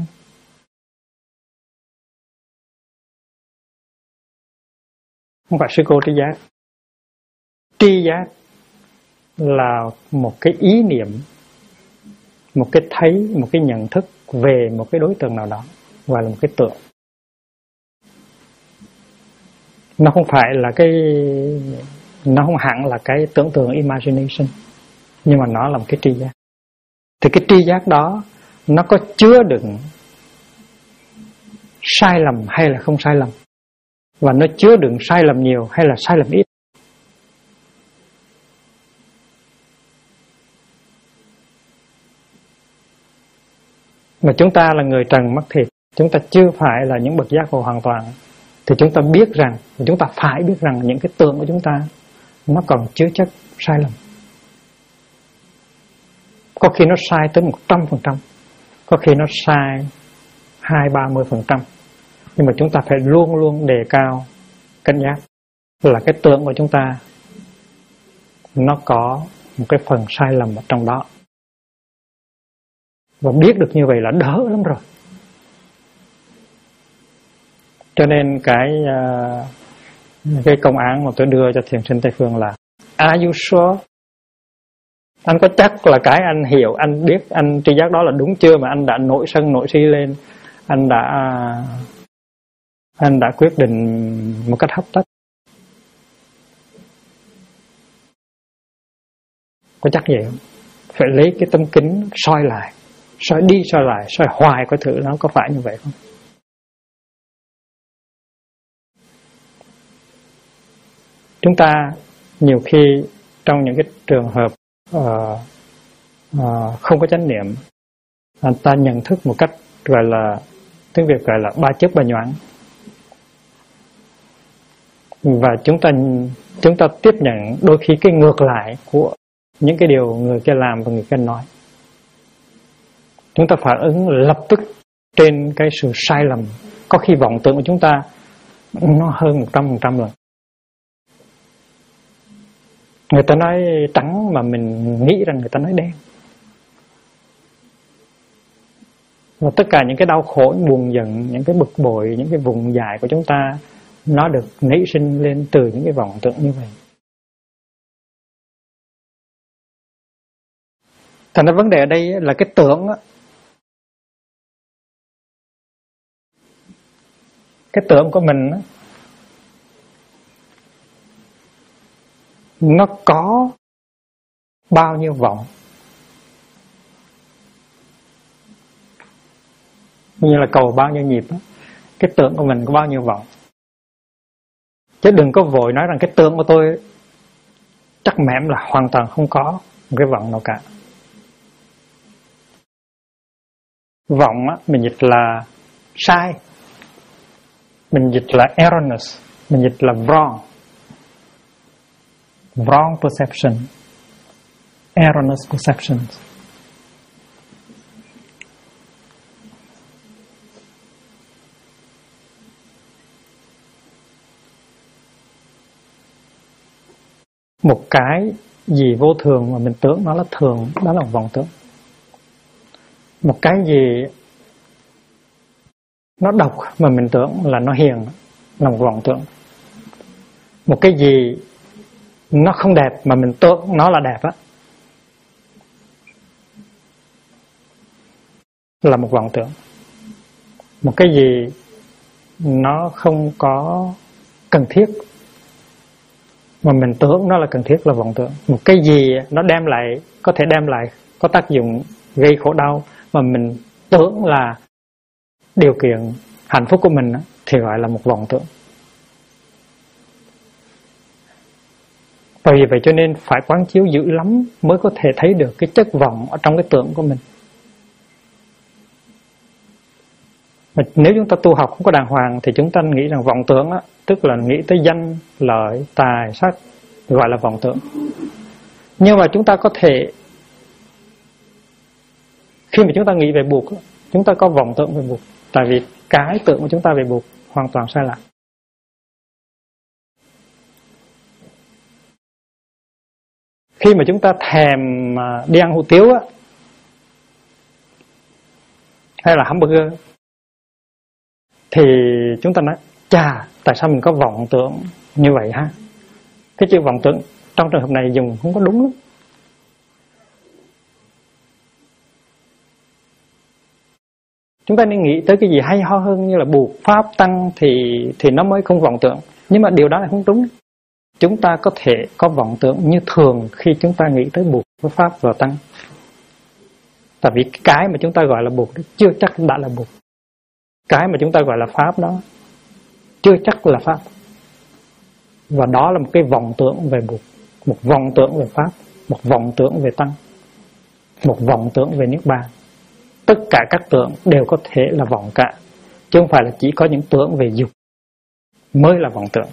Speaker 1: Không phải sư cô trí giác. Tri giác là một cái ý niệm, một cái thấy, một cái nhận thức về một cái đối tượng nào đó, gọi là một cái tượng. Nó không phải là nó không hẳn là cái tưởng tượng, imagination, nhưng mà nó là một cái tri giác. Thì cái tri giác đó nó có chứa đựng sai lầm hay là không sai lầm, và nó chứa đựng sai lầm nhiều hay là sai lầm ít. Mà chúng ta là người trần mắt thịt, chúng ta chưa phải là những bậc giác ngộ hoàn toàn, thì chúng ta biết rằng, chúng ta phải biết rằng những cái tưởng của chúng ta nó còn chứa chất sai lầm. Có khi nó sai tới 100%, có khi nó sai 20-30%. Nhưng mà chúng ta phải luôn luôn đề cao cảnh giác là cái tưởng của chúng ta nó có một cái phần sai lầm ở trong đó. Và biết được như vậy là đỡ lắm rồi. Cho nên cái công án mà tôi đưa cho thiền sinh Tây Phương là Are you sure? Anh có chắc là cái anh hiểu, anh biết, anh tri giác đó là đúng chưa, mà anh đã nổi sân nổi si lên, anh đã quyết định một cách hấp tấp. Có chắc vậy không? Phải lấy cái tấm kính soi lại, soi đi soi lại, soi hoài coi thử nó có phải như vậy không. Chúng ta nhiều khi trong những cái trường hợp không có chánh niệm, ta nhận thức một cách gọi là tiếng Việt gọi là ba chớp ba nhoáng, và chúng ta tiếp nhận đôi khi cái ngược lại của những cái điều người kia làm và người kia nói. Chúng ta phản ứng lập tức trên cái sự sai lầm. Có khi vọng tưởng của chúng ta nó hơn 100% lần. Người ta nói trắng mà mình nghĩ rằng người ta nói đen. Và tất cả những cái đau khổ, buồn giận, những cái bực bội, những cái vùng dại của chúng ta nó được nảy sinh lên từ những cái vọng tưởng như vậy. Thành ra vấn đề ở đây là cái tưởng á, cái tưởng của mình á, nó có bao nhiêu vọng, như là cầu bao nhiêu nhịp á, cái tưởng của mình có bao nhiêu vọng. Chứ đừng có vội nói rằng cái tưởng của tôi chắc mẻm là hoàn toàn không có một cái vọng nào cả. Vọng á, mình dịch là sai, mình dịch là erroneous, mình dịch là wrong perception, erroneous perceptions. Một cái gì vô thường mà mình tưởng nó là thường, đó là một vọng tưởng. Một cái gì nó độc mà mình tưởng là nó hiền là một vọng tưởng. Một cái gì nó không đẹp mà mình tưởng nó là đẹp á là một vọng tưởng. Một cái gì nó không có cần thiết mà mình tưởng nó là cần thiết là vọng tưởng. Một cái gì nó có thể đem lại có tác dụng gây khổ đau mà mình tưởng là điều kiện hạnh phúc của mình thì gọi là một vọng tưởng. Và vì vậy cho nên phải quán chiếu dữ lắm mới có thể thấy được cái chất vọng ở trong cái tưởng của mình. Mà nếu chúng ta tu học không có đàng hoàng thì chúng ta nghĩ rằng vọng tưởng á, tức là nghĩ tới danh, lợi, tài, sắc, gọi là vọng tưởng. Nhưng mà chúng ta có thể, khi mà chúng ta nghĩ về buộc, chúng ta có vọng tưởng về buộc. Tại vì cái tưởng của chúng ta về buộc hoàn toàn sai lạc. Khi mà chúng ta thèm đi ăn hủ tiếu á, hay là hamburger, thì chúng ta nói, chà, tại sao mình có vọng tưởng như vậy ha? Cái chữ vọng tưởng trong trường hợp này dùng không có đúng lắm. Chúng ta nên nghĩ tới cái gì hay ho hơn như là buộc, pháp, tăng thì nó mới không vọng tưởng. Nhưng mà điều đó là không đúng. Chúng ta có thể có vọng tưởng như thường khi chúng ta nghĩ tới buộc, với pháp và tăng. Tại vì cái mà chúng ta gọi là buộc chưa chắc đã là buộc. Cái mà chúng ta gọi là pháp đó chưa chắc là pháp. Và đó là một cái vọng tưởng về buộc, một vọng tưởng về pháp, một vọng tưởng về tăng, một vọng tưởng về niết bàn. tất cả các tưởng đều có thể là vọng cả, chứ không phải là chỉ có những tưởng về dục mới là vọng tưởng.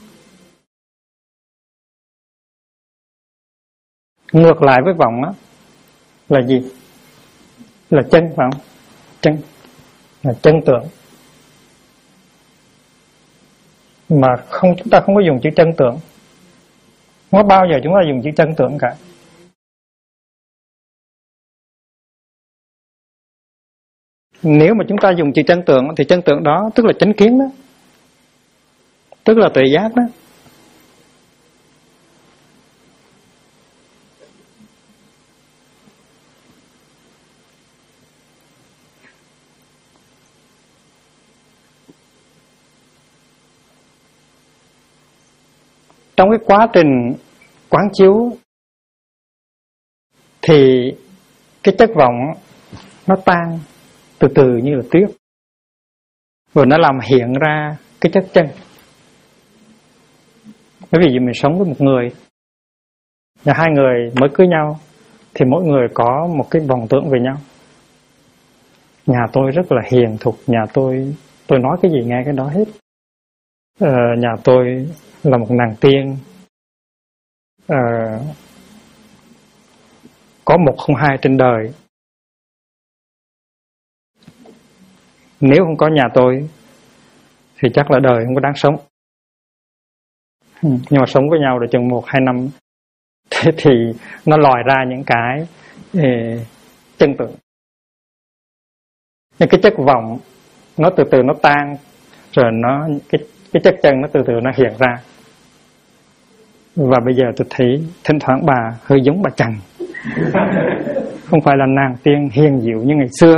Speaker 1: Ngược lại với vọng á là gì? Là chân, phải không? Chân là chân tưởng. Mà chúng ta không có dùng chữ chân tưởng. Không có bao giờ chúng ta dùng chữ chân tưởng cả. Nếu mà chúng ta dùng chữ chân tưởng thì chân tưởng đó tức là chánh kiến đó, tức là tuệ giác đó. Trong cái quá trình quán chiếu thì cái chất vọng nó tan từ từ như là tuyết, rồi nó làm hiện ra cái chất chân. Bởi vì mình sống với một người và hai người mới cưới nhau thì mỗi người có một cái vọng tưởng về nhau. Nhà tôi rất là hiền thục, nhà tôi nói cái gì nghe cái đó hết. Nhà tôi là một nàng tiên, có 102 trên đời. Nếu không có nhà tôi thì chắc là đời không có đáng sống. Nhưng mà sống với nhau được chừng 1-2 năm thì nó lòi ra những cái chân tưởng. Nhưng cái chất vọng nó từ từ nó tan, rồi cái chất chân nó từ từ nó hiện ra. Và bây giờ tôi thấy thỉnh thoảng bà hơi giống bà Trần. Không phải là nàng tiên hiền diệu như ngày xưa.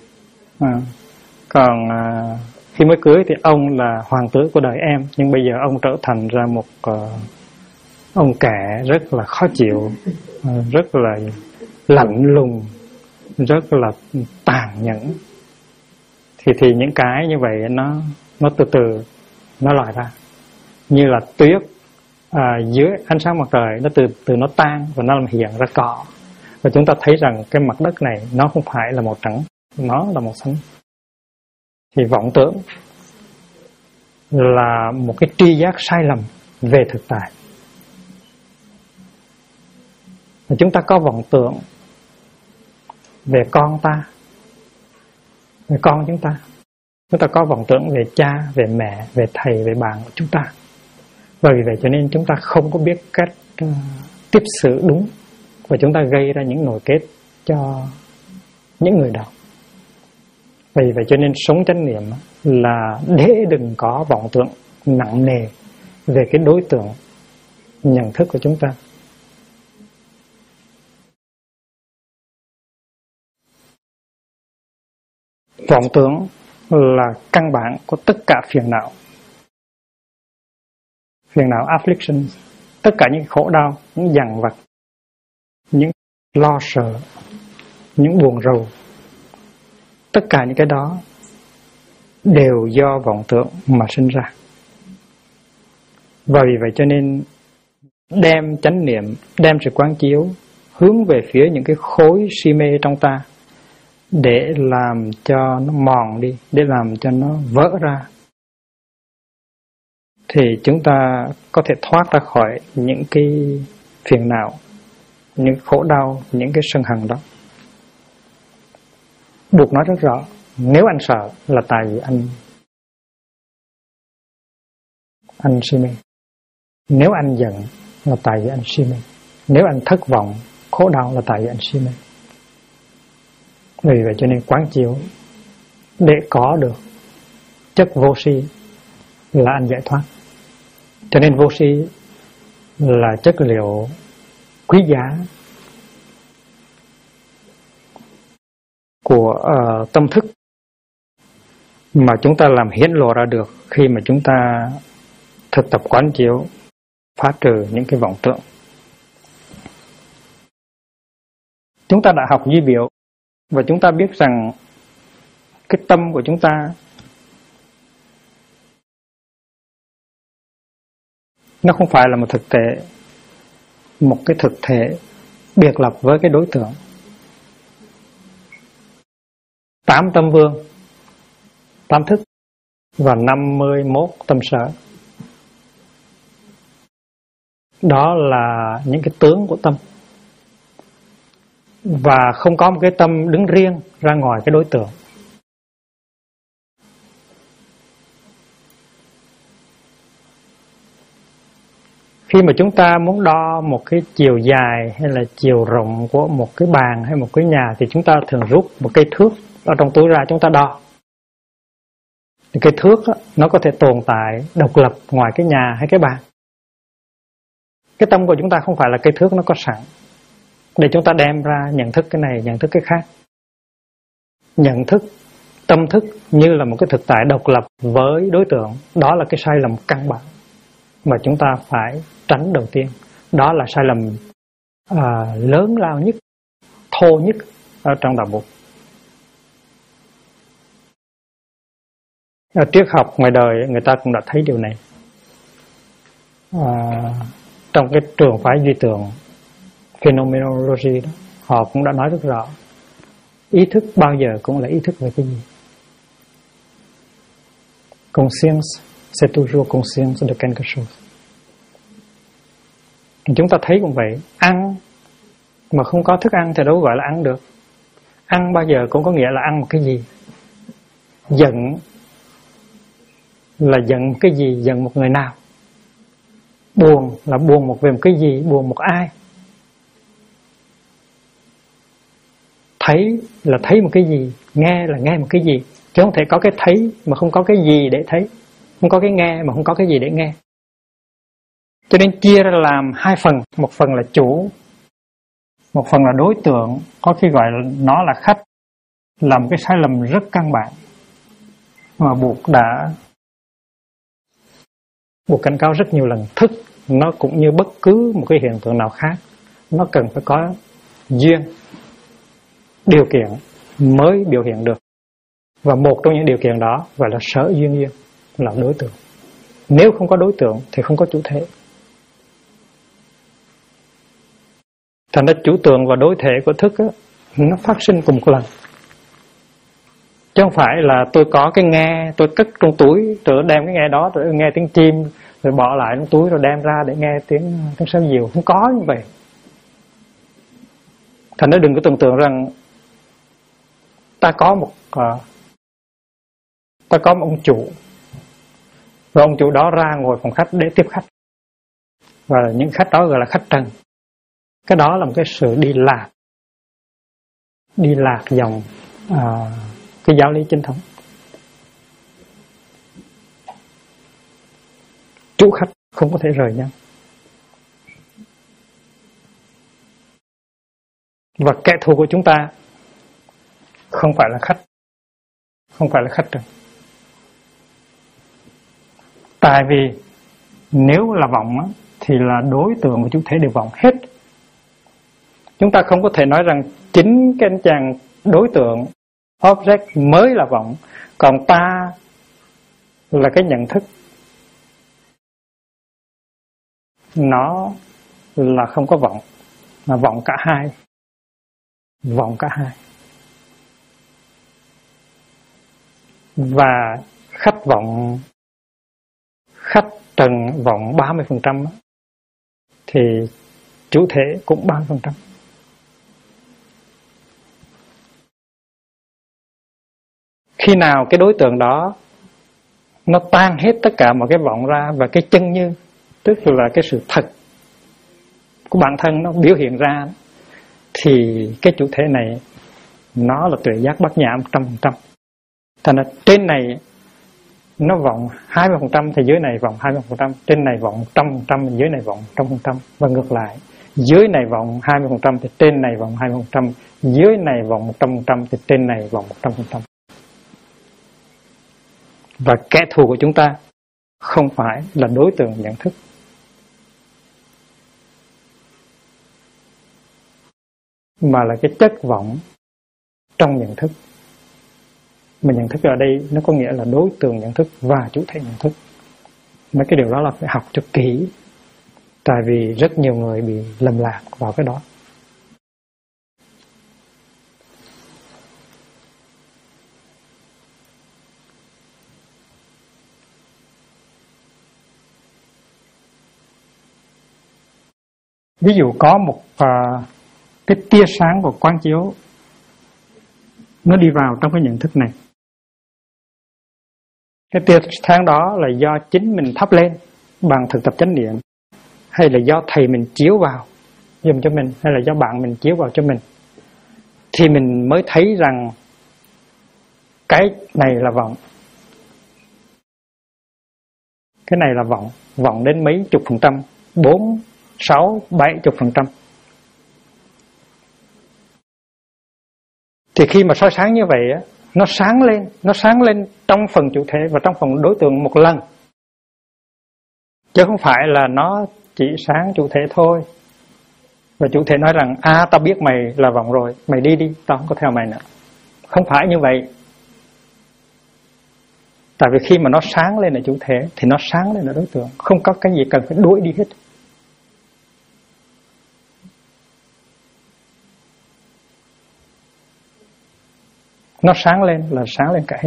Speaker 1: Còn khi mới cưới thì ông là hoàng tử của đời em, nhưng bây giờ ông trở thành ra một ông kẻ rất là khó chịu, rất là lạnh lùng, rất là tàn nhẫn. Thì những cái như vậy nó từ từ nó lòi ra như là tuyết dưới ánh sáng mặt trời, nó từ từ nó tan và nó làm hiện ra cỏ. Và chúng ta thấy rằng cái mặt đất này nó không phải là màu trắng, nó là màu xanh. Thì vọng tưởng là một cái tri giác sai lầm về thực tại. Và chúng ta có vọng tưởng về con ta, về con chúng ta. Chúng ta có vọng tưởng về cha, về mẹ, về thầy, về bạn của chúng ta. Và vì vậy cho nên chúng ta không có biết cách tiếp xử đúng, và chúng ta gây ra những nỗi kết cho những người đó. Vì vậy cho nên sống chánh niệm là để đừng có vọng tưởng nặng nề về cái đối tượng nhận thức của chúng ta. Vọng tưởng là căn bản của tất cả phiền não. Phiền não affliction, tất cả những khổ đau, những dằn vặt, những lo sợ, những buồn rầu, tất cả những cái đó đều do vọng tưởng mà sinh ra. Và vì vậy cho nên đem chánh niệm, đem sự quán chiếu hướng về phía những cái khối si mê trong ta, để làm cho nó mòn đi, để làm cho nó vỡ ra, thì chúng ta có thể thoát ra khỏi những cái phiền não, những khổ đau, những cái sân hận đó. Buộc nói rất rõ, nếu anh sợ là tại vì anh si mê. Nếu anh giận là tại vì anh si mê. Nếu anh thất vọng, khổ đau là tại vì anh si mê. Vì vậy cho nên quán chiếu để có được chất vô si là anh giải thoát. Cho nên vô si là chất liệu quý giá của tâm thức mà chúng ta làm hiển lộ ra được khi mà chúng ta thực tập quán chiếu, phá trừ những cái vọng tưởng. Chúng ta đã học duy biểu và chúng ta biết rằng cái tâm của chúng ta nó không phải là một thực thể, một cái thực thể biệt lập với cái đối tượng. 8 tâm vương, 8 thức và 51 tâm sở. Đó là những cái tướng của tâm. Và không có một cái tâm đứng riêng ra ngoài cái đối tượng. Khi mà chúng ta muốn đo một cái chiều dài hay là chiều rộng của một cái bàn hay một cái nhà thì chúng ta thường rút một cây thước ở trong túi ra chúng ta đo. Thì cây thước đó, nó có thể tồn tại độc lập ngoài cái nhà hay cái bàn. Cái tâm của chúng ta không phải là cây thước nó có sẵn để chúng ta đem ra nhận thức cái này, nhận thức cái khác. Nhận thức, tâm thức như là một cái thực tại độc lập với đối tượng. Đó là cái sai lầm căn bản mà chúng ta phải tránh đầu tiên. Đó là sai lầm lớn lao nhất, thô nhất ở trong đạo Phật. Ở triết học ngoài đời người ta cũng đã thấy điều này. Trong cái trường phái duy tượng phenomenology đó, họ cũng đã nói rất rõ. Ý thức bao giờ cũng là ý thức về cái gì? Conscience, c'est toujours conscience de quelque chose. Chúng ta thấy cũng vậy. Ăn mà không có thức ăn thì đâu gọi là ăn được. Ăn bao giờ cũng có nghĩa là ăn một cái gì. Giận là giận một cái gì, giận một người nào. Buồn là buồn một về một cái gì, buồn một ai. Thấy là thấy một cái gì, nghe là nghe một cái gì. Chứ không thể có cái thấy mà không có cái gì để thấy, không có cái nghe mà không có cái gì để nghe. Cho nên chia ra làm hai phần, một phần là chủ, một phần là đối tượng, có khi gọi là nó là khách, là một cái sai lầm rất căn bản mà Buộc đã cảnh cáo rất nhiều lần. Thức nó cũng như bất cứ một cái hiện tượng nào khác, nó cần phải có duyên, điều kiện mới biểu hiện được. Và một trong những điều kiện đó gọi là sở duyên, là đối tượng. Nếu không có đối tượng thì không có chủ thể. Thành ra chủ tượng và đối thể của thức á, nó phát sinh cùng một lần. Chứ không phải là tôi có cái nghe, tôi cất trong túi, rồi đem cái nghe đó, rồi nghe tiếng chim, rồi bỏ lại trong túi, rồi đem ra để nghe tiếng sáo diều. Không có như vậy. Thành ra đừng có tưởng tượng rằng ta có một ông chủ, và ông chủ đó ra ngồi phòng khách để tiếp khách, và những khách đó gọi là khách trần. Cái đó là một cái sự đi lạc dòng cái giáo lý chính thống. Chủ khách không có thể rời nhau. Và kẻ thù của chúng ta không phải là khách, không phải là khách trần. Tại vì nếu là vọng á, thì là đối tượng của chủ thể đều vọng hết. Chúng ta không có thể nói rằng chính cái anh chàng đối tượng object mới là vọng, còn ta là cái nhận thức, nó là không có vọng, mà vọng cả hai. Vọng cả hai. Và khách trần vọng 30%, thì chủ thể cũng 30%. Khi nào cái đối tượng đó nó tan hết tất cả mọi cái vọng ra, và cái chân như, tức là cái sự thật của bản thân nó biểu hiện ra, thì cái chủ thể này nó là tuệ giác bát nhã 100%. Thành ra trên này nó vọng 20% thì dưới này vọng 20%, trên này vọng 100%, dưới này vọng 100%, và ngược lại. Dưới này vọng 20% thì trên này vọng 20%, dưới này vọng 100% thì trên này vọng 100%. Và kẻ thù của chúng ta không phải là đối tượng nhận thức, mà là cái chất vọng trong nhận thức. Mà nhận thức ở đây nó có nghĩa là đối tượng nhận thức và chủ thể nhận thức. Mấy cái điều đó là phải học cho kỹ, tại vì rất nhiều người bị lầm lạc vào cái đó. Ví dụ có một cái tia sáng của quang chiếu nó đi vào trong cái nhận thức này. Cái tia sáng đó là do chính mình thắp lên bằng thực tập chánh niệm, hay là do thầy mình chiếu vào dùng cho mình, hay là do bạn mình chiếu vào cho mình, thì mình mới thấy rằng cái này là vọng. Cái này là vọng, vọng đến mấy chục %, 4, 6, 70%. Thì khi mà soi sáng như vậy á, nó sáng lên trong phần chủ thể và trong phần đối tượng một lần, chứ không phải là nó chỉ sáng chủ thể thôi. Và chủ thể nói rằng tao biết mày là vọng rồi, mày đi, tao không có theo mày nữa. Không phải như vậy. Tại vì khi mà nó sáng lên là chủ thể thì nó sáng lên là đối tượng, không có cái gì cần phải đuổi đi hết. Nó sáng lên là sáng lên cả hết.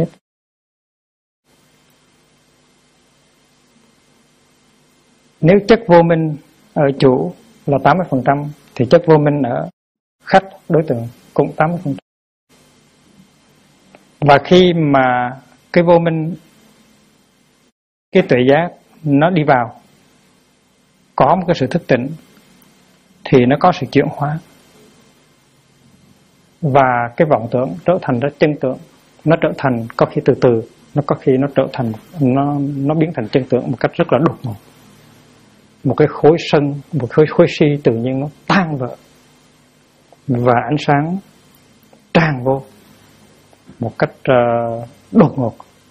Speaker 1: Nếu chất vô minh ở chủ là 80%, thì chất vô minh ở khách đối tượng cũng 80%. Và khi mà cái vô minh, cái tuệ giác nó đi vào, có một cái sự thức tỉnh, thì nó có sự chuyển hóa. Và cái vọng tưởng trở thành ra chân tưởng. Nó trở thành, có khi từ từ, nó có khi nó trở thành, nó biến thành chân tưởng một cách rất là đột ngột. Một cái khối sân, một khối si tự nhiên nó tan vỡ, và ánh sáng tràn vô một cách đột ngột.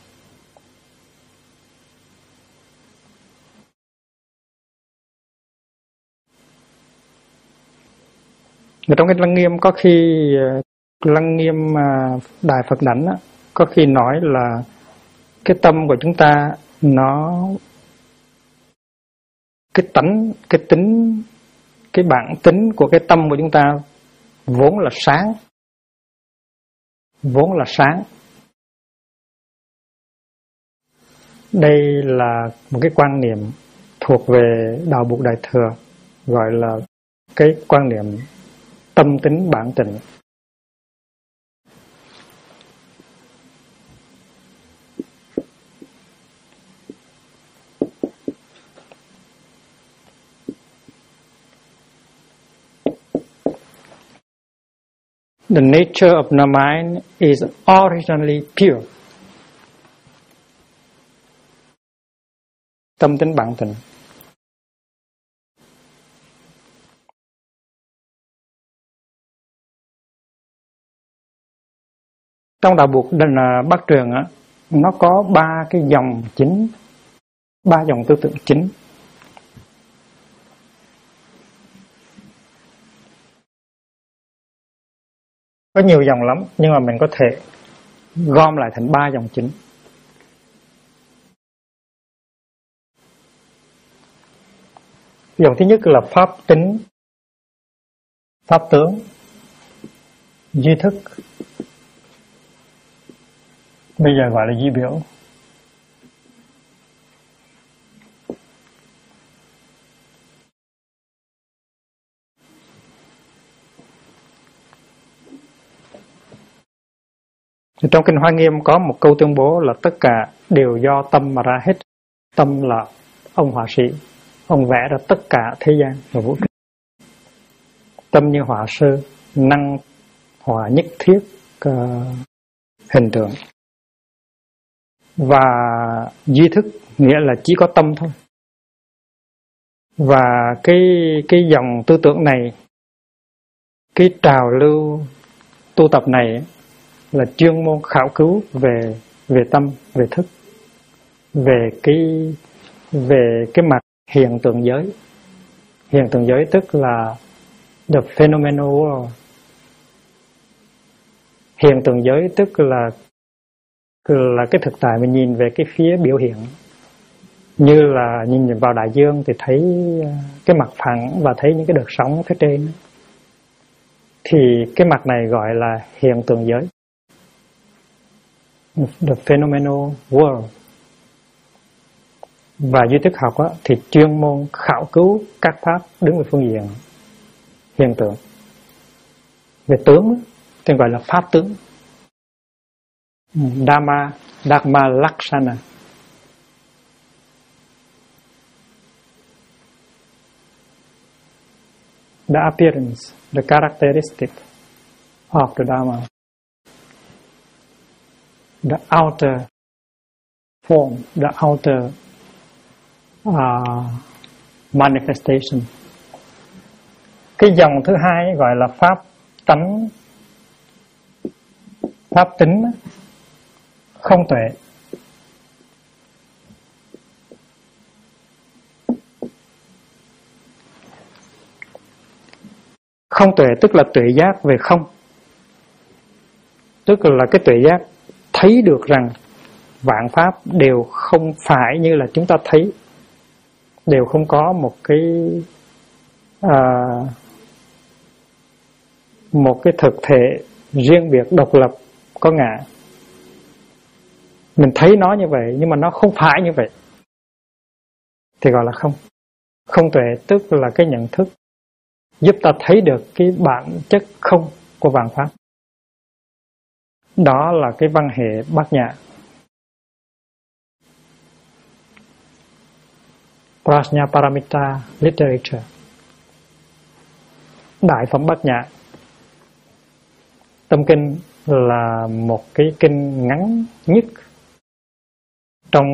Speaker 1: Ở trong cái Lăng Nghiêm, có khi Lăng Nghiêm Đại Phật Đảnh có khi nói là cái tâm của chúng ta nó, cái tính, cái bản tính của cái tâm của chúng ta vốn là sáng. Vốn là sáng. Đây là một cái quan niệm thuộc về Đạo Buộc Đại Thừa, gọi là cái quan niệm tâm tính bản tịnh. The nature of the mind is originally pure. Tâm tính bản tịnh. Trong Đạo Buộc Bắc Truyền nó có 3 cái dòng chính, 3 dòng tư tưởng chính. Có nhiều dòng lắm, nhưng mà mình có thể gom lại thành 3 dòng chính. Dòng thứ nhất là pháp tính, pháp tướng, duy thức, bây giờ gọi là duy biểu. Trong Kinh Hoa Nghiêm có một câu tuyên bố là tất cả đều do tâm mà ra hết. Tâm là ông họa sĩ, ông vẽ ra tất cả thế gian và vũ trụ. Tâm như họa sư, năng họa nhất thiết hình tượng. Và duy thức nghĩa là chỉ có tâm thôi. Và cái dòng tư tưởng này, cái trào lưu tu tập này là chuyên môn khảo cứu về tâm, về thức, về cái mặt hiện tượng giới. Hiện tượng giới tức là the phenomenal world. Hiện tượng giới tức là cái thực tại mình nhìn về cái phía biểu hiện. Như là nhìn vào đại dương thì thấy cái mặt phẳng và thấy những cái đợt sóng phía trên. Thì cái mặt này gọi là hiện tượng giới, the phenomenal world. Và duy thức học thì chuyên môn khảo cứu các pháp đứng về phương diện hiện tượng. Về tướng thì gọi là pháp tướng. Dharma Lakshana. The appearance, the characteristic of the Dharma. The outer form, the outer manifestation. Cái dòng thứ hai gọi là pháp tánh, pháp tính không tuệ. Không tuệ tức là tuệ giác về không. Tức là cái tuệ giác thấy được rằng vạn pháp đều không phải như là chúng ta thấy, đều không có một cái thực thể riêng biệt độc lập có ngã. Mình thấy nó như vậy nhưng mà nó không phải như vậy thì gọi là không. Không tuệ tức là cái nhận thức giúp ta thấy được cái bản chất không của vạn pháp. Đó là cái văn hệ Bát Nhã. Prajnaparamita literature. Đại phẩm Bát Nhã. Tâm kinh là một cái kinh ngắn nhất trong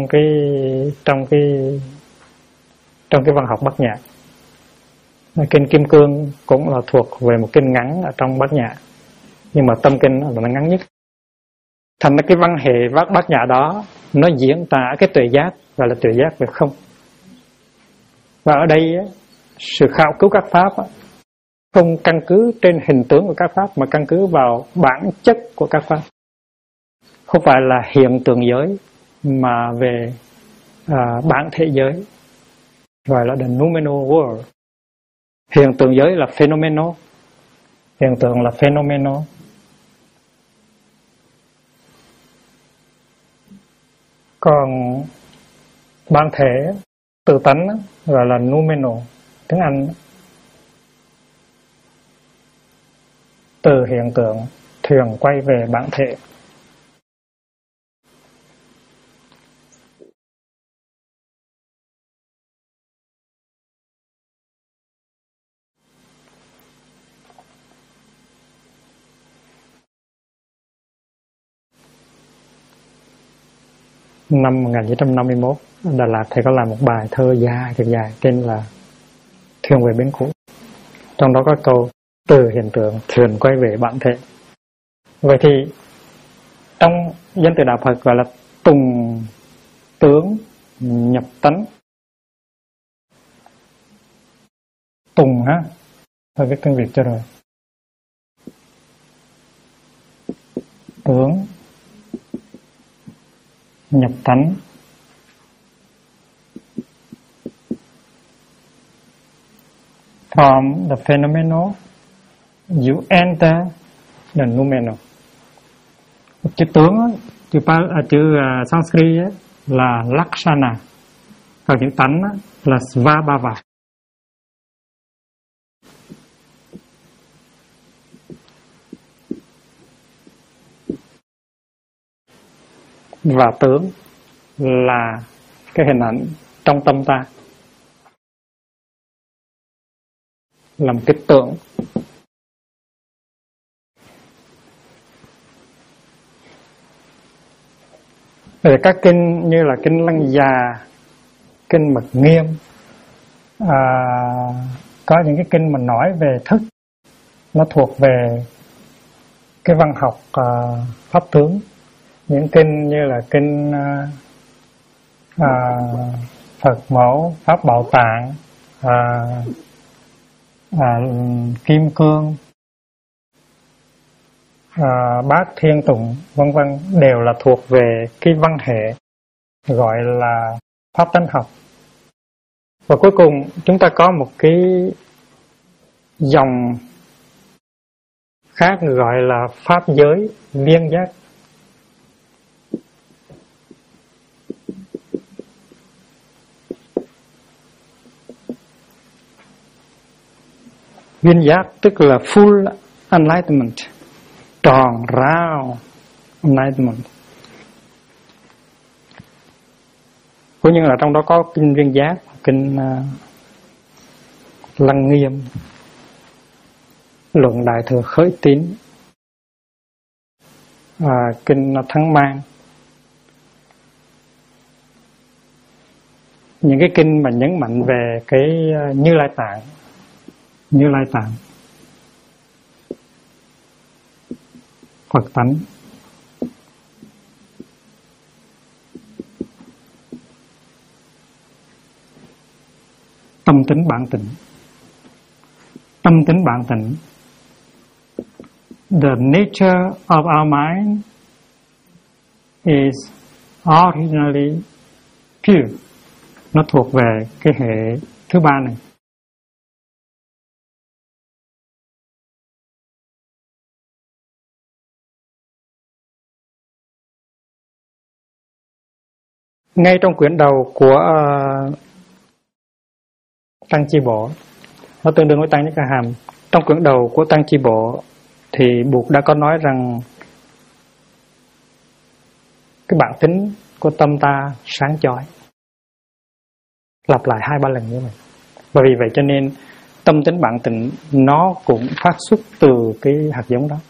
Speaker 1: cái văn học Bát Nhã. Kinh Kim Cương cũng là thuộc về một kinh ngắn ở trong Bát Nhã, nhưng mà tâm kinh là nó ngắn nhất. Thành ra cái văn hệ Bát Nhã đó nó diễn tả cái tuệ giác, gọi là tuệ giác về không. Và ở đây sự khảo cứu các pháp không căn cứ trên hình tướng của các pháp, mà căn cứ vào bản chất của các pháp. Không phải là hiện tượng giới, mà về bản thể giới, gọi là the noumenal world. Hiện tượng giới là phenomenal. Hiện tượng là phenomenal. Còn bản thể tự tánh gọi là noumenal, tiếng Anh. Từ hiện tượng thường quay về bản thể. Năm 1951, Đà Lạt thầy có làm một bài thơ dài thật dài tên là Thuyền về bến cũ. Trong đó có câu từ hiện tượng thuyền quay về bản thể. Vậy thì trong danh từ đạo Phật gọi là tùng tướng nhập tánh. Tùng ha, thôi viết tiếng Việt cho rồi. Tướng nhập tánh. From the phenomenal, you enter the noumenal. Chữ tướng, chữ Sanskrit là Lakshana, còn chữ tánh là Svabhava. Và tướng là cái hình ảnh trong tâm ta, là một cái tượng. Về các kinh như là kinh Lăng Già, kinh Mật Nghiêm, có những cái kinh mà nói về thức, nó thuộc về cái văn học pháp tướng. Những kinh như là kinh Phật Mẫu, Pháp Bảo Tạng, Kim Cương, Bát Thiên Tụng, vân vân, đều là thuộc về cái văn hệ gọi là pháp tánh học. Và cuối cùng chúng ta có một cái dòng khác gọi là pháp giới viên giác. Viên giác tức là full enlightenment, tròn rao enlightenment. Cũng như là trong đó có kinh Viên Giác, kinh Lăng Nghiêm, luận Đại Thừa Khởi Tín, kinh Thắng Mang. Những cái kinh mà nhấn mạnh về cái Như Lai Tạng, Như Lai Tạng, Phật tánh. Tâm tính bản tịnh. Tâm tính bản tịnh. The nature of our mind is originally pure. Nó thuộc về cái hệ thứ ba này. Ngay trong quyển đầu của Tăng Chi Bộ, nó tương đương với Tăng Nhất Ca Hàm. Trong quyển đầu của Tăng Chi Bộ thì Bụt đã có nói rằng cái bản tính của tâm ta sáng chói. Lặp lại 2-3 lần như vậy. Và vì vậy cho nên tâm tính bản tịnh nó cũng phát xuất từ cái hạt giống đó.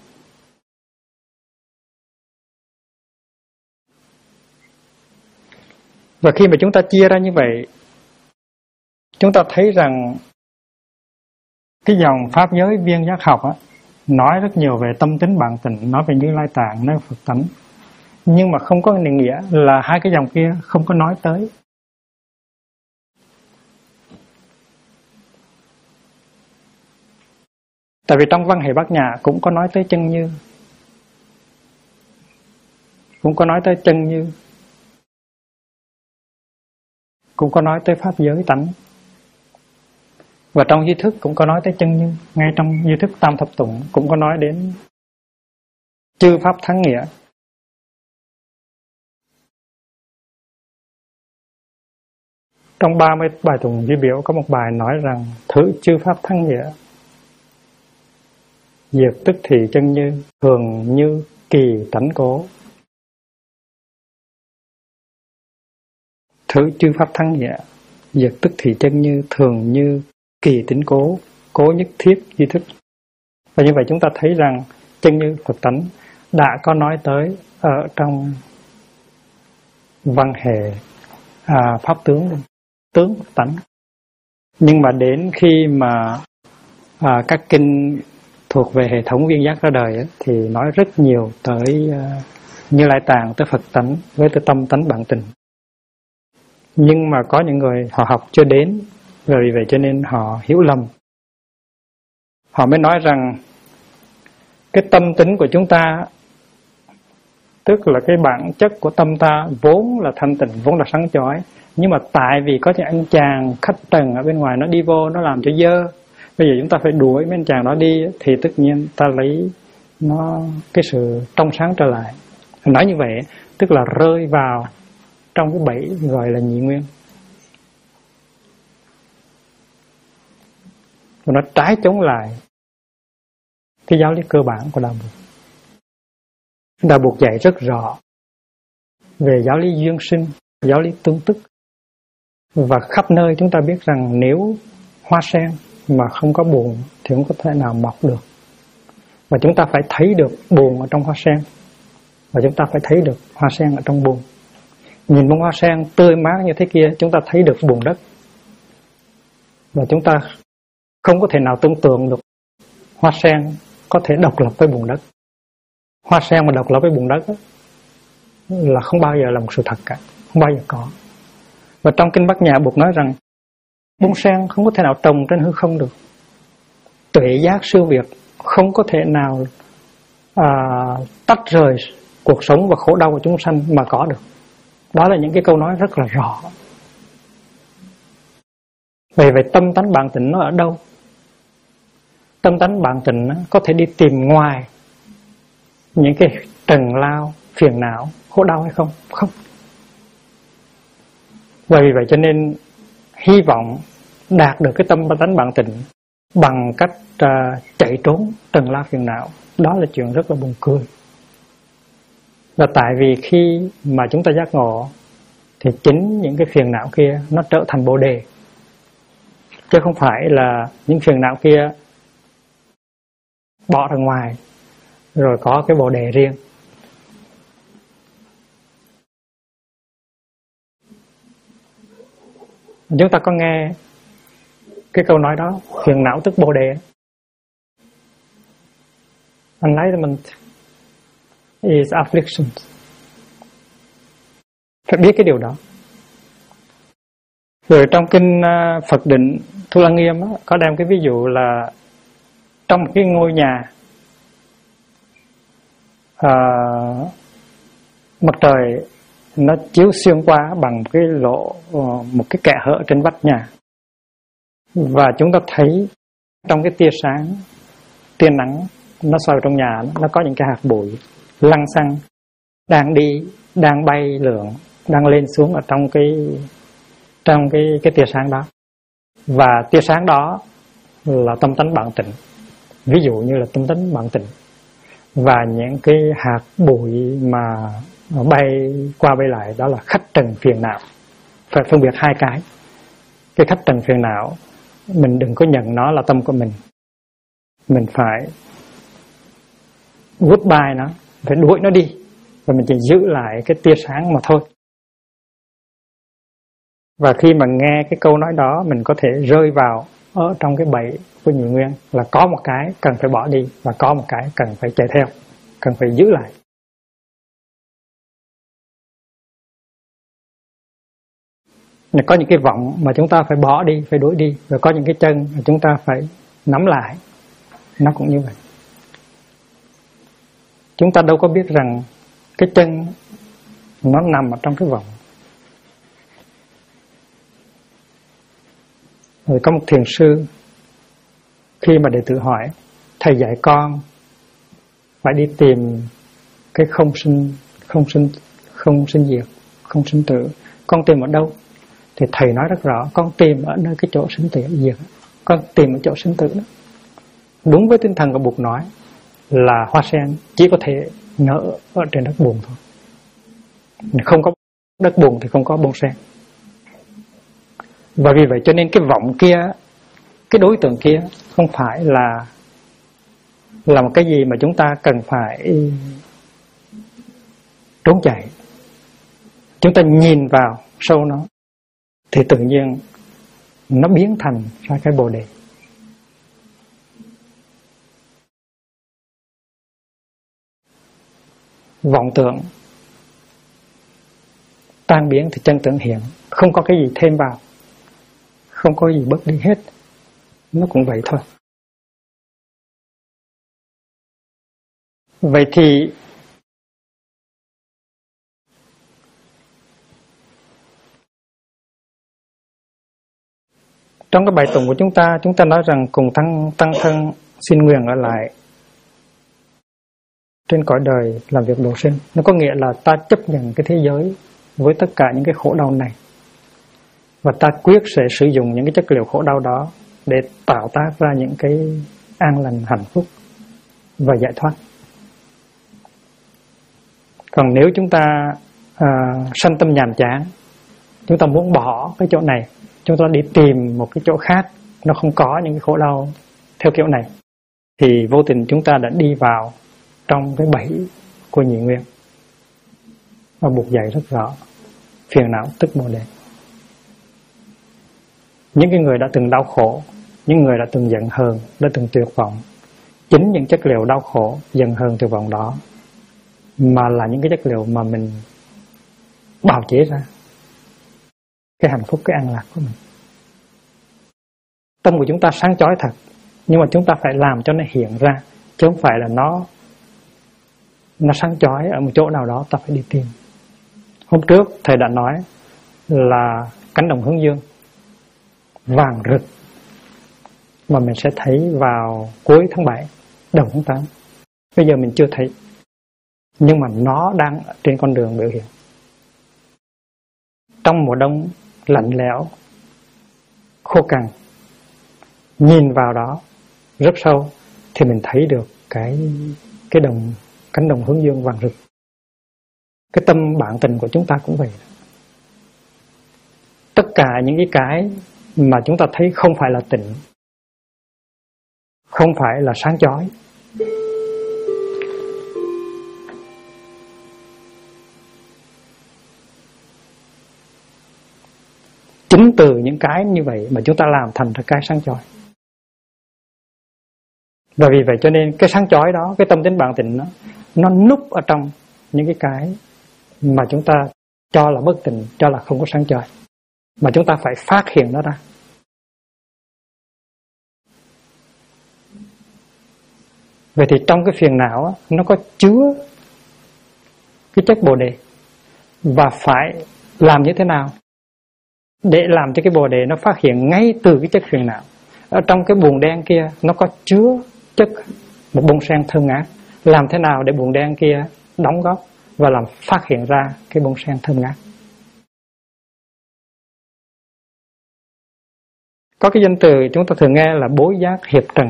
Speaker 1: Và khi mà chúng ta chia ra như vậy, chúng ta thấy rằng cái dòng pháp giới Viên Giác học á, nói rất nhiều về tâm tính bản tịnh, nói về Như Lai Tạng, nói về Phật tánh. Nhưng mà không có nghĩa là hai cái dòng kia không có nói tới. Tại vì trong Văn Hệ Bát Nhã cũng có nói tới chân như, cũng có nói tới chân như, cũng có nói tới pháp giới tánh. Và trong duy thức cũng có nói tới chân như. Ngay trong duy thức Tam Thập Tụng cũng có nói đến chư pháp thắng nghĩa. Trong 30 bài tụng duy biểu có một bài nói rằng thử chư pháp thắng nghĩa, diệt tức thì chân như, thường như kỳ tánh cố. Thử chư pháp thắng nghĩa, diệt tức thì chân như, thường như kỳ tính cố, cố nhất thiết duy thức. Và như vậy chúng ta thấy rằng chân như Phật tánh đã có nói tới ở trong Văn Hệ pháp tướng, tướng Phật tánh. Nhưng mà đến khi mà các kinh thuộc về hệ thống Viên Giác ra đời ấy, thì nói rất nhiều tới Như Lai Tạng, tới Phật tánh với tới tâm tánh bản tịnh. Nhưng mà có những người họ học chưa đến, và vì vậy cho nên họ hiểu lầm. Họ mới nói rằng cái tâm tính của chúng ta, tức là cái bản chất của tâm ta vốn là thanh tịnh, vốn là sáng chói. Nhưng mà tại vì có những anh chàng khách trần ở bên ngoài nó đi vô, nó làm cho dơ, bây giờ chúng ta phải đuổi mấy anh chàng đó đi, thì tất nhiên ta lấy nó cái sự trong sáng trở lại. Nói như vậy tức là rơi vào trong cái bẫy gọi là nhị nguyên. Và nó trái chống lại cái giáo lý cơ bản của Đạo Bụt. Đạo Bụt dạy rất rõ về giáo lý duyên sinh, giáo lý tương tức. Và khắp nơi chúng ta biết rằng nếu hoa sen mà không có buồn thì không có thể nào mọc được. Và chúng ta phải thấy được buồn ở trong hoa sen, và chúng ta phải thấy được hoa sen ở trong buồn. Nhìn bông hoa sen tươi mát như thế kia, chúng ta thấy được bùn đất. Và chúng ta không có thể nào tưởng tượng được hoa sen có thể độc lập với bùn đất. Hoa sen mà độc lập với bùn đất đó, là không bao giờ là một sự thật cả, không bao giờ có. Và trong kinh Bát Nhã Bụt nói rằng bông sen không có thể nào trồng trên hư không được. Tuệ giác siêu việt không có thể nào tách rời cuộc sống và khổ đau của chúng sanh mà có được. Đó là những cái câu nói rất là rõ. Vậy tâm tánh bản tịnh nó ở đâu? Tâm tánh bản tịnh có thể đi tìm ngoài những cái trần lao, phiền não, khổ đau hay không? Không. Và vì vậy cho nên hy vọng đạt được cái tâm tánh bản tịnh bằng cách chạy trốn trần la phiền não. Đó là chuyện rất là buồn cười. Và tại vì khi mà chúng ta giác ngộ thì chính những cái phiền não kia nó trở thành bồ đề, chứ không phải là những phiền não kia bỏ ra ngoài rồi có cái bồ đề riêng. Chúng ta có nghe cái câu nói đó, phiền não tức bồ đề. Enlightenment is affliction. Phải biết cái điều đó. Rồi trong kinh Phật Định Thu Lăng Nghiêm có đem cái ví dụ là trong cái ngôi nhà, mặt trời nó chiếu xuyên qua bằng cái lỗ, một cái kẽ hở trên vách nhà, và chúng ta thấy trong cái tia sáng, tia nắng nó soi trong nhà, nó có những cái hạt bụi lăng xăng đang đi, đang bay lượn, đang lên xuống ở trong cái tia sáng đó. Và tia sáng đó là tâm tánh bạn tịnh, ví dụ như là tâm tánh bạn tịnh. Và những cái hạt bụi mà bay qua bay lại đó là khách trần phiền não. Phải phân biệt hai cái. Cái khách trần phiền não, mình đừng có nhận nó là tâm của mình phải goodbye nó, phải đuổi nó đi, và mình chỉ giữ lại cái tia sáng mà thôi. Và khi mà nghe cái câu nói đó, mình có thể rơi vào ở trong cái bẫy của nhị nguyên, là có một cái cần phải bỏ đi và có một cái cần phải chạy theo, cần phải giữ lại. Có những cái vọng mà chúng ta phải bỏ đi, phải đuổi đi, và có những cái chân mà chúng ta phải nắm lại. Nó cũng như vậy. Chúng ta đâu có biết rằng cái chân nó nằm ở trong cái vọng. Rồi có một thiền sư, khi mà đệ tử hỏi thầy dạy con phải đi tìm cái không sinh diệt, không sinh tử, con tìm ở đâu? Thì thầy nói rất rõ, con tìm ở nơi cái chỗ sinh tử diệt, con tìm ở chỗ sinh tử đó. Đúng với tinh thần của Bụt nói là hoa sen chỉ có thể nở ở trên đất bùn thôi. Không có đất bùn thì không có bông sen. Và vì vậy cho nên cái vọng kia, cái đối tượng kia không phải là một cái gì mà chúng ta cần phải trốn chạy. Chúng ta nhìn vào sâu nó thì tự nhiên nó biến thành ra cái bồ đề. Vọng tưởng tan biến thì chân tưởng hiện, không có cái gì thêm vào, không có gì bớt đi hết. Nó cũng vậy thôi. Vậy thì trong cái bài tụng của chúng ta nói rằng cùng tăng thân xin nguyện ở lại trên cõi đời làm việc độ sinh. Nó có nghĩa là ta chấp nhận cái thế giới với tất cả những cái khổ đau này, và ta quyết sẽ sử dụng những cái chất liệu khổ đau đó để tạo tác ra những cái an lành, hạnh phúc và giải thoát. Còn nếu chúng ta sanh tâm nhàm chán, chúng ta muốn bỏ cái chỗ này, chúng ta đi tìm một cái chỗ khác, nó không có những cái khổ đau theo kiểu này, thì vô tình chúng ta đã đi vào trong cái bẫy của nhị nguyên. Và Bụt dạy rất rõ, phiền não tức bồ đề. Những cái người đã từng đau khổ, những người đã từng giận hờn, đã từng tuyệt vọng, chính những chất liệu đau khổ, giận hờn, tuyệt vọng đó mà là những cái chất liệu mà mình bào chế ra cái hạnh phúc, cái an lạc của mình. Tâm của chúng ta sáng chói thật, nhưng mà chúng ta phải làm cho nó hiện ra, chứ không phải là nó sáng chói ở một chỗ nào đó ta phải đi tìm. Hôm trước thầy đã nói là cánh đồng hướng dương vàng rực mà mình sẽ thấy vào cuối tháng 7, đầu tháng 8. Bây giờ mình chưa thấy, nhưng mà nó đang trên con đường biểu hiện. Trong mùa đông lạnh lẽo, khô cằn, nhìn vào đó rất sâu thì mình thấy được cái cánh đồng hướng dương vàng rực. Cái tâm bản tình của chúng ta cũng vậy. Tất cả những cái mà chúng ta thấy không phải là tịnh, không phải là sáng chói, chính từ những cái như vậy mà chúng ta làm thành ra cái sáng chói. Và vì vậy cho nên cái sáng chói đó, cái tâm tính bản tịnh nó núp ở trong những cái mà chúng ta cho là bất tịnh, cho là không có sáng chói, mà chúng ta phải phát hiện nó ra. Vậy thì trong cái phiền não nó có chứa cái chất bồ đề, và phải làm như thế nào để làm cho cái bồ đề nó phát hiện ngay từ cái chất phiền não. Ở trong cái buồng đen kia nó có chứa chất một bông sen thơm ngát. Làm thế nào để buồng đen kia đóng góp và làm phát hiện ra cái bông sen thơm ngát? Có cái danh từ chúng ta thường nghe là bối giác hiệp trần.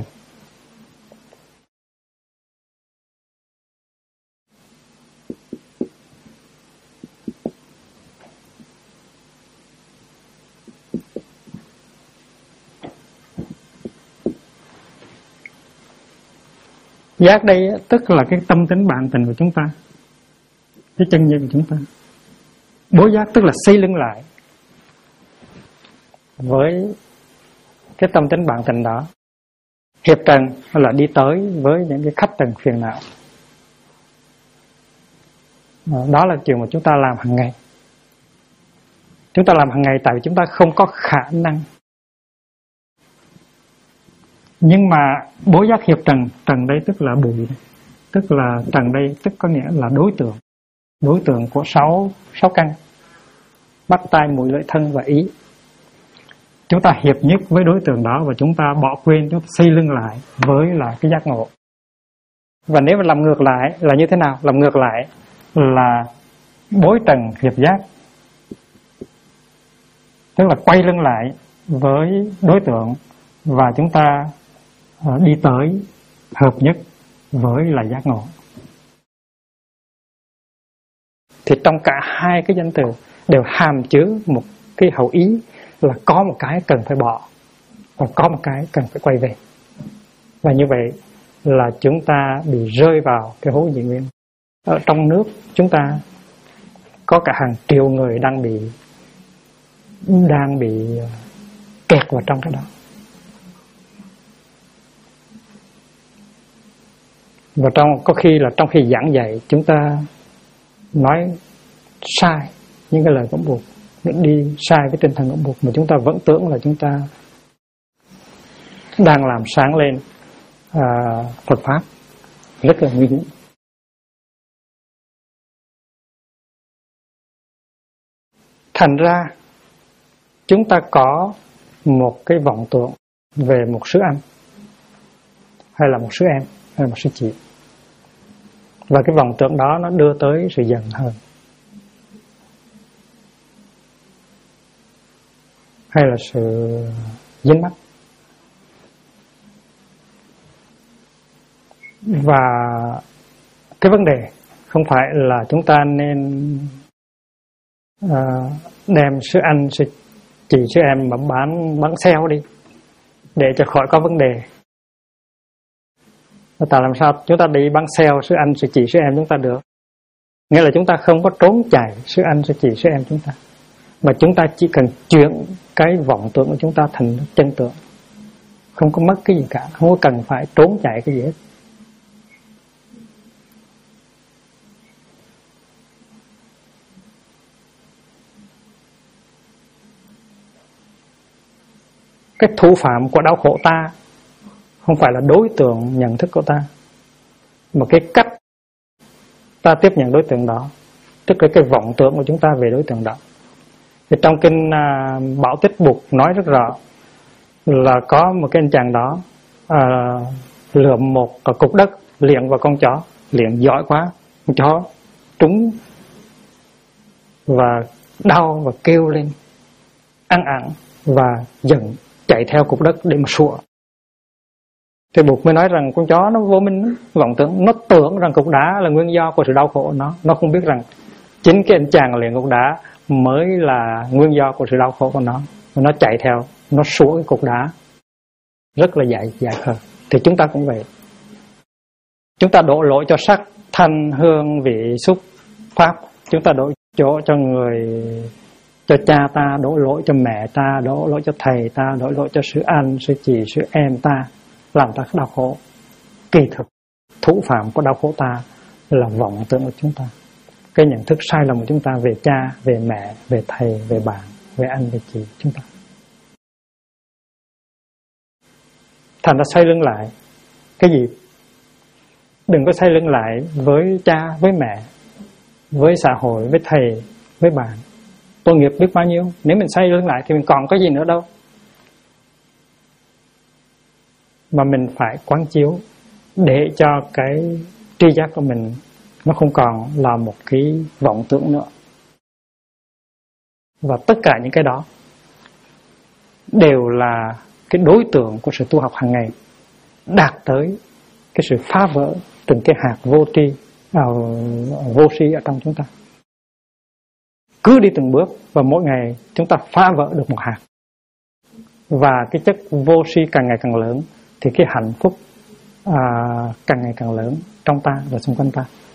Speaker 1: Giác đây tức là cái tâm tính bản tình của chúng ta, cái chân như của chúng ta. Bối giác tức là xây lưng lại với cái tâm tính bản tình đó. Hiệp trần là đi tới với những cái khách trần phiền não. Đó là chuyện mà chúng ta làm hàng ngày. Chúng ta làm hàng ngày tại vì chúng ta không có khả năng. Nhưng mà bối giác hiệp trần, trần đây tức là bụi, tức là trần đây tức có nghĩa là đối tượng của sáu căn: mắt, tai, mũi, lưỡi, thân và ý. Chúng ta hiệp nhất với đối tượng đó và chúng ta bỏ quên, chúng ta xây lưng lại với là cái giác ngộ. Và nếu mà làm ngược lại là như thế nào? Làm ngược lại là bối trần hiệp giác, tức là quay lưng lại với đối tượng và chúng ta đi tới hợp nhất với là giác ngộ. Thì trong cả hai cái danh từ đều hàm chứa một cái hậu ý là có một cái cần phải bỏ và có một cái cần phải quay về. Và như vậy là chúng ta bị rơi vào cái hố dị nguyên. Ở trong nước chúng ta có cả hàng triệu người đang bị kẹt vào trong cái đó. Và có khi là trong khi giảng dạy chúng ta nói sai những cái lời cấm buộc, đi sai cái tinh thần cấm buộc, mà chúng ta vẫn tưởng là chúng ta đang làm sáng lên Phật pháp, rất là nguy hiểm. Thành ra chúng ta có một cái vọng tưởng về một sư anh, hay là một sư em, hay là một sư chị, và cái vọng tưởng đó nó đưa tới sự giận hờn, hay là sự dính mắc. Và cái vấn đề không phải là chúng ta nên đem sư anh, sư chị, sư em mà bán sale đi để cho khỏi có vấn đề. Tại làm sao chúng ta đi bán sale sư anh, sư chị, sư em chúng ta được? Nghĩa là chúng ta không có trốn chạy sư anh, sư chị, sư em chúng ta, mà chúng ta chỉ cần chuyển cái vọng tưởng của chúng ta thành chân tưởng. Không có mất cái gì cả, không có cần phải trốn chạy cái gì hết. Cái thủ phạm của đau khổ ta không phải là đối tượng nhận thức của ta, mà cái cách ta tiếp nhận đối tượng đó, tức là cái vọng tưởng của chúng ta về đối tượng đó. Thì trong kinh Bảo Tích Bụt nói rất rõ là có một cái anh chàng đó lượm một cục đất liệng vào con chó, liệng giỏi quá, con chó trúng và đau và kêu lên ăn ẳng và giận, chạy theo cục đất để mà sủa. Thì Bụt mới nói rằng con chó nó vô minh, vọng tưởng, nó tưởng rằng cục đá là nguyên do của sự đau khổ của nó không biết rằng chính cái anh chàng liền cục đá mới là nguyên do của sự đau khổ của nó. Nó chạy theo, nó sủa cái cục đá rất là dại khờ. Thì chúng ta cũng vậy. Chúng ta đổ lỗi cho sắc, thanh, hương, vị, xúc, pháp. Chúng ta đổ chỗ cho người, cho cha ta, đổ lỗi cho mẹ ta, đổ lỗi cho thầy ta, đổ lỗi cho sư anh, sư chị, sư em ta, làm ta đau khổ. Kỳ thực thủ phạm của đau khổ ta là vọng tưởng của chúng ta, cái nhận thức sai lầm của chúng ta về cha, về mẹ, về thầy, về bạn, về anh, về chị chúng ta. Thành ra xoay lưng lại cái gì? Đừng có xoay lưng lại với cha, với mẹ, với xã hội, với thầy, với bạn. Tội nghiệp biết bao nhiêu. Nếu mình xoay lưng lại thì mình còn có gì nữa đâu. Mà mình phải quán chiếu để cho cái tri giác của mình nó không còn là một cái vọng tưởng nữa. Và tất cả những cái đó đều là cái đối tượng của sự tu học hàng ngày, đạt tới cái sự phá vỡ từng cái hạt vô tri, vô si ở trong chúng ta. Cứ đi từng bước và mỗi ngày chúng ta phá vỡ được một hạt, và cái chất vô si càng ngày càng lớn thì cái hạnh phúc càng ngày càng lớn trong ta và xung quanh ta.